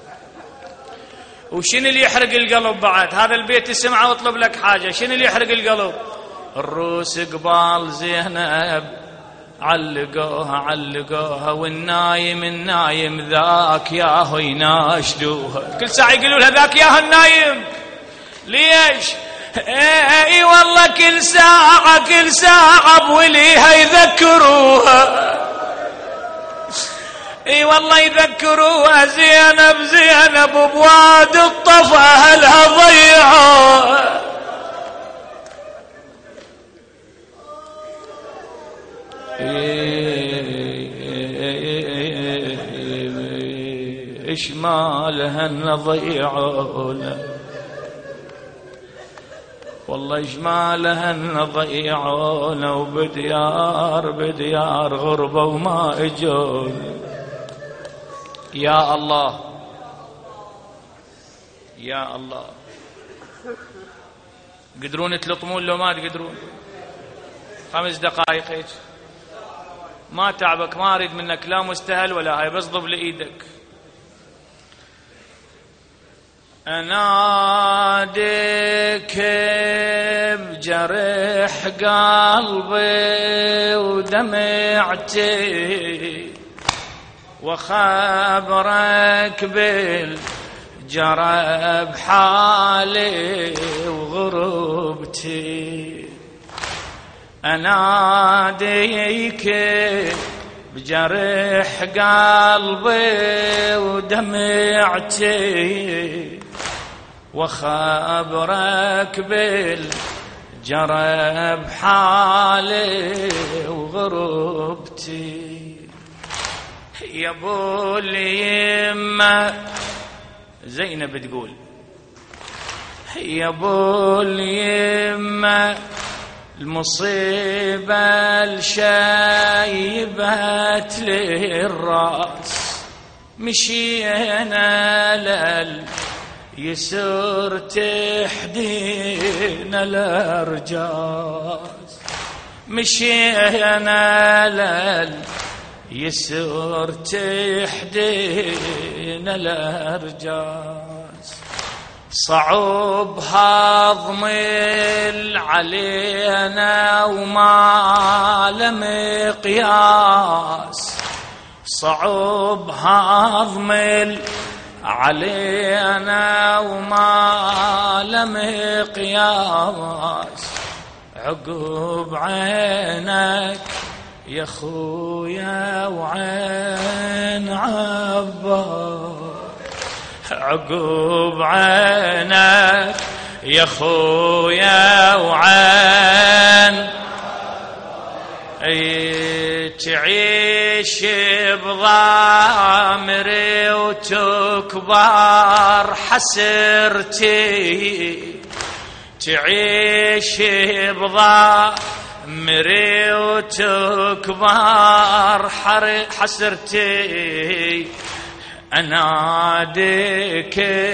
وشن اللي يحرق القلب بعد؟ هذا البيت اسمعه واطلب لك حاجة. شن اللي يحرق القلب؟ الروس قبال زينب علقوها علقوها والنايم النايم ذاك ياهو يناشدوها. كل ساعة يقولوا لها ذاك ياهو النايم. ليش؟ اي والله كل ساعة كل ساعة بوليها يذكروها. اي والله يذكروها زينب زينب بواد الطف اهلها ضيعوها. ايش مالها ضيعونا. والله جمالهن ضيعون وبديار بديار غربة وما اجون. يا الله يا الله. قدرون تلطمون لو ما تقدرون؟ خمس دقائق هيك. ما تعبك، ما اريد منك لا مستهل ولا هاي، بس ضب لي ايدك. اناديك بجرح قلبي ودمعتي وخبرك بالجرى بحالي وغربتي. اناديك بجرح قلبي ودمعتي وخبرك بالجرى بحالي وغربتي. يا ابو اليمه زينب تقول يا ابو اليمه المصيبه الشايبت لي الراس مشينا لل يسر تحدينا الارجاس مشينا لل يسر تحدينا الارجاس. صعب هضم علينا وما له مقياس. صعب هضم علينا وما له مقياس. عقب عينك يا خويا وعين عباس. عقب عينك يا خويا وعين اي تعيش بضامري وتكبر حسرتي. تعيش بضامري وتكبر حسرتي. اناديك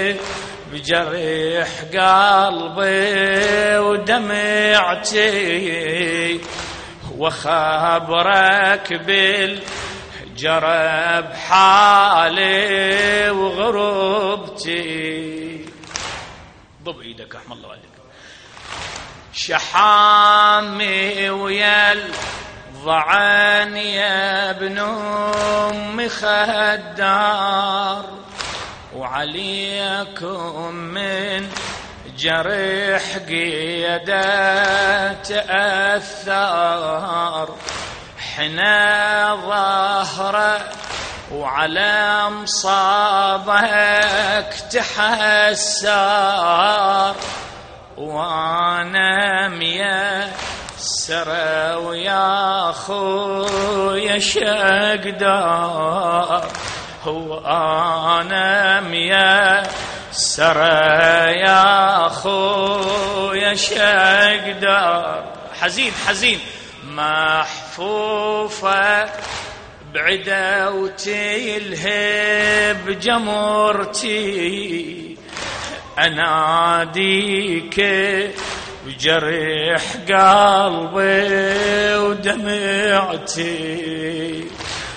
بجرح قلبي ودمعتي وخبرك بالجرى بحالي وغربتي. ضب ايدك رحم الله والدك. شحامي ويا ضعن يا ابن أم خدار وعليكم من جرح قيادة تأثر. حنا ظهره وعلى مصابك تحسر وانا ميا سرى ويا خويا شقدار. هو انا ميا سرى يا خويا شقدار. حزين حزين محفوفة بعدوتي الهب جمرتي. اناديك بجرح قلبي ودمعتي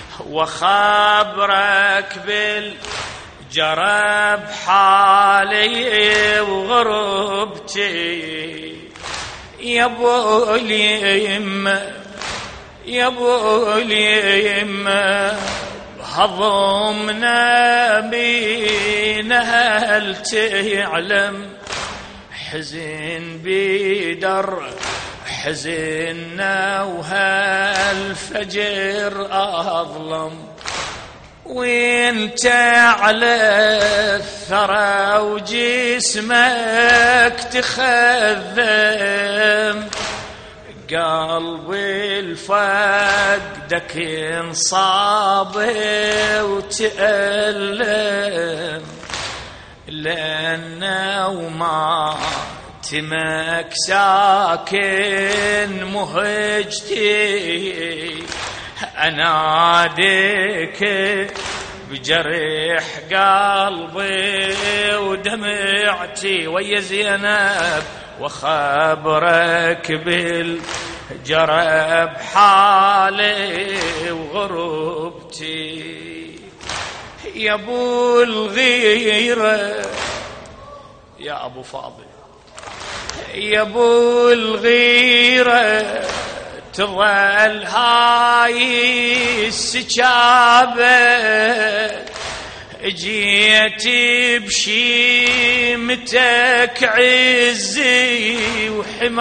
وخبرك بالجرى بحالي وغربتي. يا ابو اليمه يا ابو اليمه هضمنا بينا هل تعلم حزن بيدر حزننا وهالفجر أظلم. وانت على الثرى وجسمك تخذم قلبي الفقدك انصاب وتألم. لأنه ما تمك ساكن مهجتي أناديك بجرح قلبي ودمعتي ويا زينب وخبرك بالجرب حالي وغربتي يا ابو الغيرة يا ابو فاضل يا ابو الغيرة تظل هاي السجابة جيتي بشيمتك عزي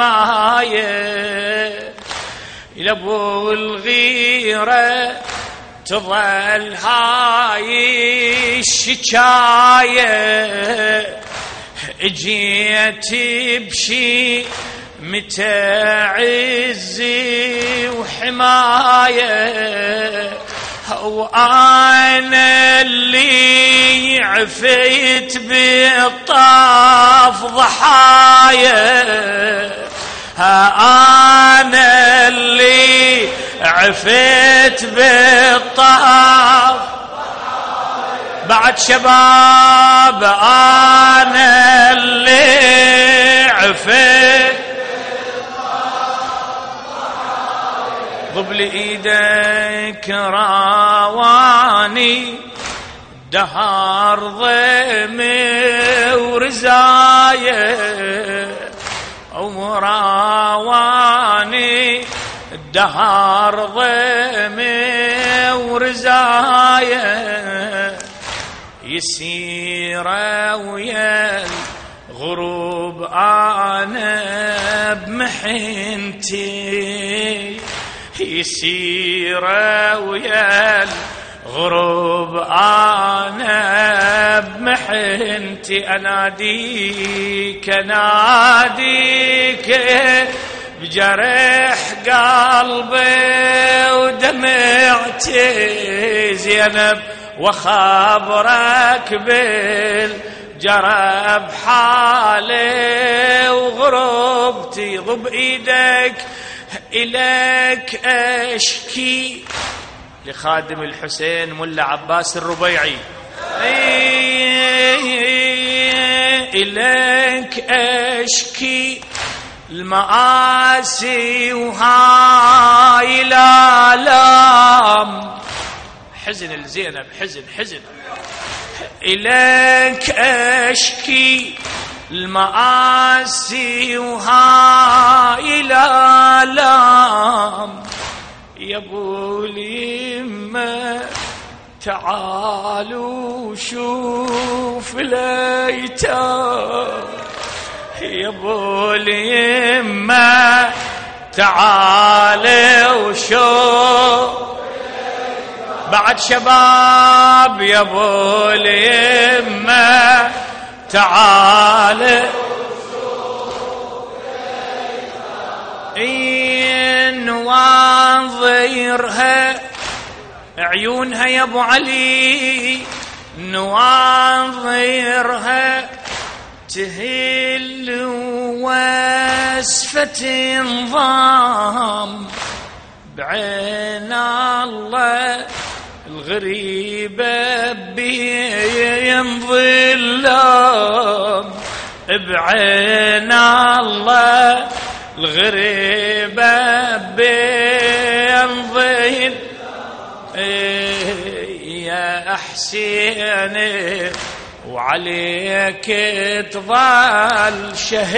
وحماية يا ابو الغيرة تظل هاي الشكاية جيتي بشي متى عزي وحماية وأنا اللي عفيت بالطاف ضحايا أنا اللي عفيت بالطاف بعد شباب أنا اللي عفيت ضب لي ايدك راواني دهار ضيمي ورزايا وراواني دهار ضيمي ورزايا يسير ويا غروب انا بمحنتي يسير ويا الغروب انا بمحنتي اناديك اناديك بجرح قلبي ودمعتي زينب وخبرك بالجرب حالي وغربتي ضب ايدك إليك أشكي لخادم الحسين ملا عباس الربيعي إليك أشكي المآسي وهاي الآلام حزن الزينب حزن حزن إليك أشكي المآسي وهاي الآلام يا ابو اليمة تعالوا شوف الأيتام يا ابو اليمة تعالوا شوف بعد شباب يا ابو اليمة تعال إن نواظرها عيونها يا ابو علي نواظرها تهل واسفة نظام بعين الله الغريبة بين ظلام بعين الله الغريبة بين ظل يا حسين وعليك تظل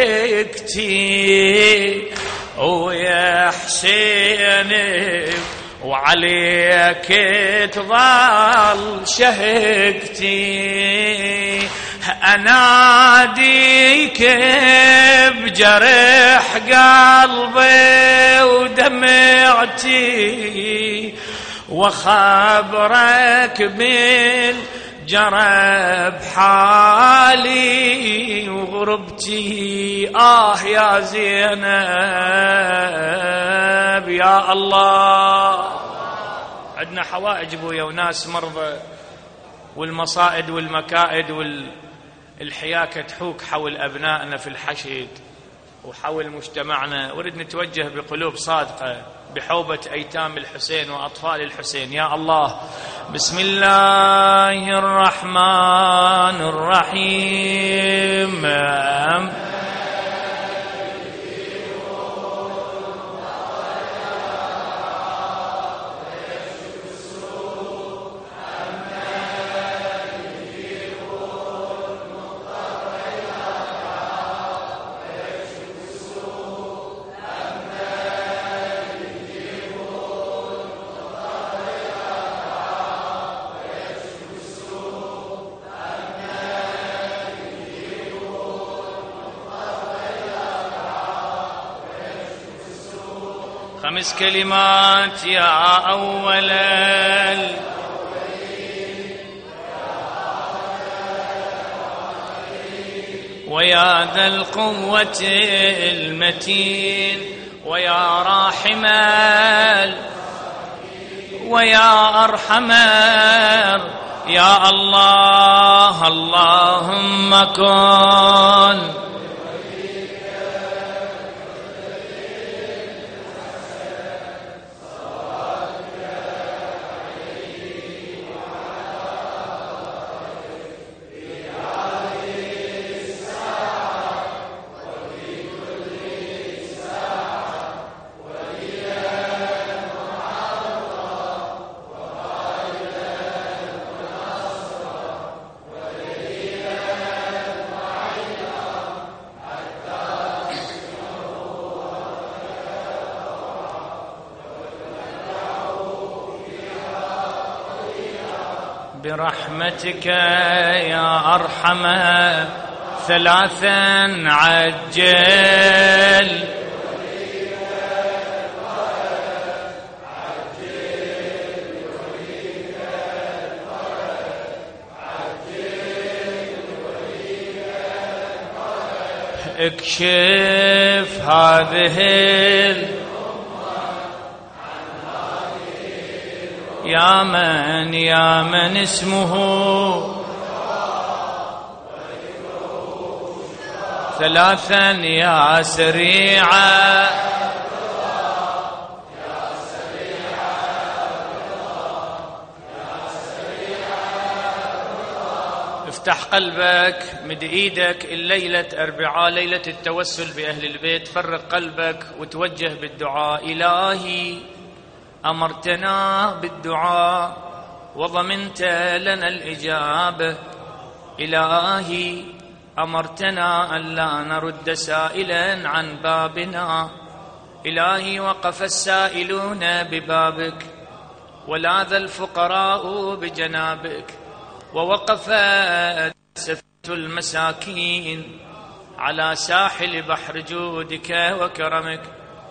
شهقتي ويا حسين وعليك تظل شهقتي أناديك بجرح قلبي ودمعتي وخبرك بالجرب حالي وغربتي آه يا زينب يا الله. عندنا حوائج بويا وناس مرضى والمصائد والمكائد والحياكة تحوك حول أبنائنا في الحشد. وحول مجتمعنا، ورد نتوجه بقلوب صادقة بحوبة أيتام الحسين وأطفال الحسين. يا الله، بسم الله الرحمن الرحيم. خمس كلمات يا أول ويا ذا القوة المتين ويا راحم ويا أرحم يا الله اللهم كن برحمتك يا أرحم ثلاثا عجل اكشف هذه يا من يا من اسمه ثلاثا يا سريعا افتح قلبك، مد ايدك. الليلة أربعاء، ليلة التوسل بأهل البيت. فرق قلبك وتوجه بالدعاء. إلهي أمرتنا بالدعاء وضمنت لنا الإجابة. إلهي أمرتنا أن لا نرد سائلا عن بابنا. إلهي وقف السائلون ببابك ولاذ الفقراء بجنابك ووقف سفة المساكين على ساحل بحر جودك وكرمك.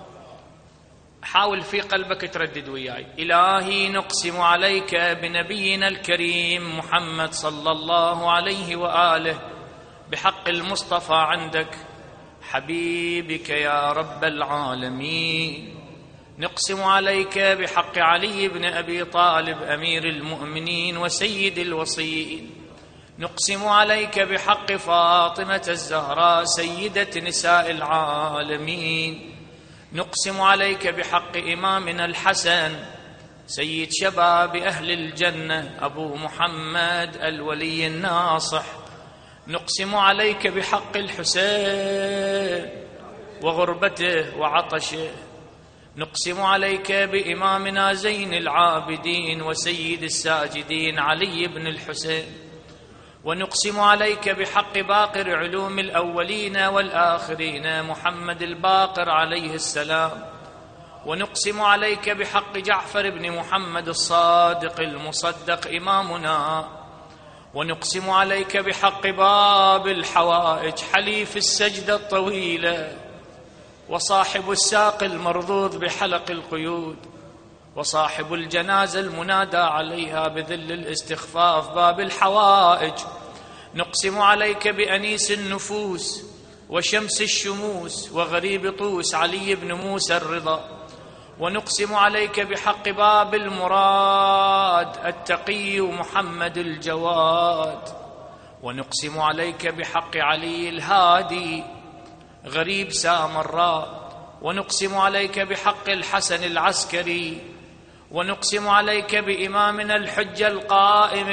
حاول في قلبك تردد وياي. إلهي نقسم عليك بنبينا الكريم محمد صلى الله عليه وآله بحق المصطفى عندك حبيبك يا رب العالمين. نقسم عليك بحق علي بن أبي طالب أمير المؤمنين وسيد الوصيين. نقسم عليك بحق فاطمة الزهراء سيدة نساء العالمين. نقسم عليك بحق إمامنا الحسن سيد شباب أهل الجنة أبو محمد الولي الناصح. نقسم عليك بحق الحسين وغربته وعطشه. نقسم عليك بإمامنا زين العابدين وسيد الساجدين علي بن الحسين. ونقسم عليك بحق باقر علوم الأولين والآخرين محمد الباقر عليه السلام. ونقسم عليك بحق جعفر بن محمد الصادق المصدق إمامنا. ونقسم عليك بحق باب الحوائج حليف السجدة الطويلة وصاحب الساق المرضوض بحلق القيود وصاحب الجنازة المنادى عليها بذل الاستخفاف باب الحوائج. نقسم عليك بأنيس النفوس وشمس الشموس وغريب طوس علي بن موسى الرضا. ونقسم عليك بحق باب المراد التقي محمد الجواد. ونقسم عليك بحق علي الهادي غريب سامراء، ونقسم عليك بحق الحسن العسكري، ونقسم عليك بإمامنا الحجة القائم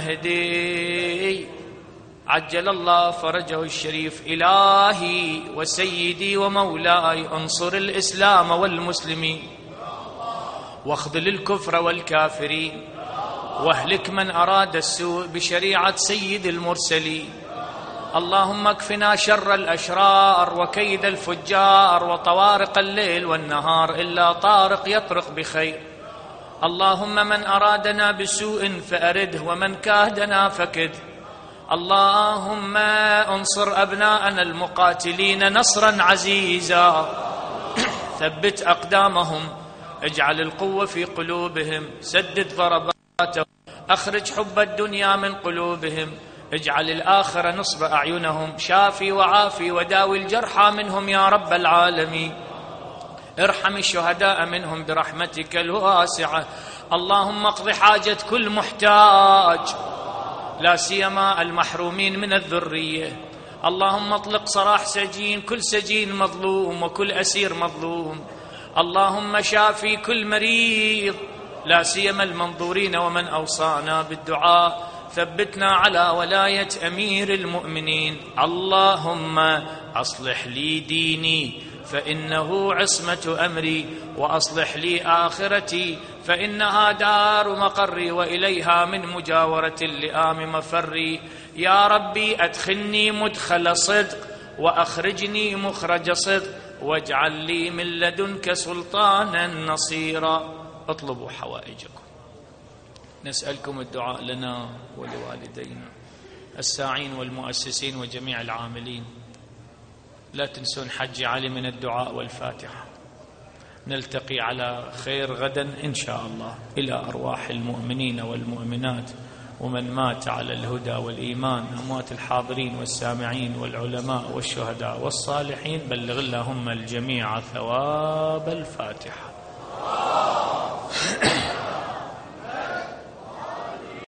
المهدي عجل الله فرجه الشريف. إلهي وسيدي ومولاي انصر الإسلام والمسلمين، واخذل الكفر والكافرين، واهلك من أراد السوء بشريعة سيد المرسلين. اللهم اكفنا شر الأشرار وكيد الفجار وطوارق الليل والنهار إلا طارق يطرق بخير. اللهم من أرادنا بسوء فأرده، ومن كاهدنا فكده. اللهم انصر أبناءنا المقاتلين نصرا عزيزا، ثبت أقدامهم، اجعل القوة في قلوبهم، سدد ضرباتهم، أخرج حب الدنيا من قلوبهم، اجعل الآخرة نصب أعينهم، شافي وعافي وداوي الجرحى منهم يا رب العالمين. ارحم الشهداء منهم برحمتك الواسعة. اللهم اقض حاجة كل محتاج، لا سيما المحرومين من الذرية. اللهم اطلق سراح سجين كل سجين مظلوم وكل أسير مظلوم. اللهم شافي كل مريض، لا سيما المنظورين ومن أوصانا بالدعاء. ثبتنا على ولاية أمير المؤمنين. اللهم أصلح لي ديني فإنه عصمة أمري، وأصلح لي آخرتي فإنها دار مقري، وإليها من مجاورة اللئام مفري. يا ربي أدخلني مدخل صدق، وأخرجني مخرج صدق، واجعل لي من لدنك سلطانا نصيرا. اطلبوا حوائجكم. نسألكم الدعاء لنا ولوالدينا الساعين والمؤسسين وجميع العاملين. لا تنسون حج علي من الدعاء والفاتحة. نلتقي على خير غدا إن شاء الله. إلى أرواح المؤمنين والمؤمنات ومن مات على الهدى والإيمان، أموات الحاضرين والسامعين والعلماء والشهداء والصالحين، بلغ اللهم الجميع ثواب الفاتحة.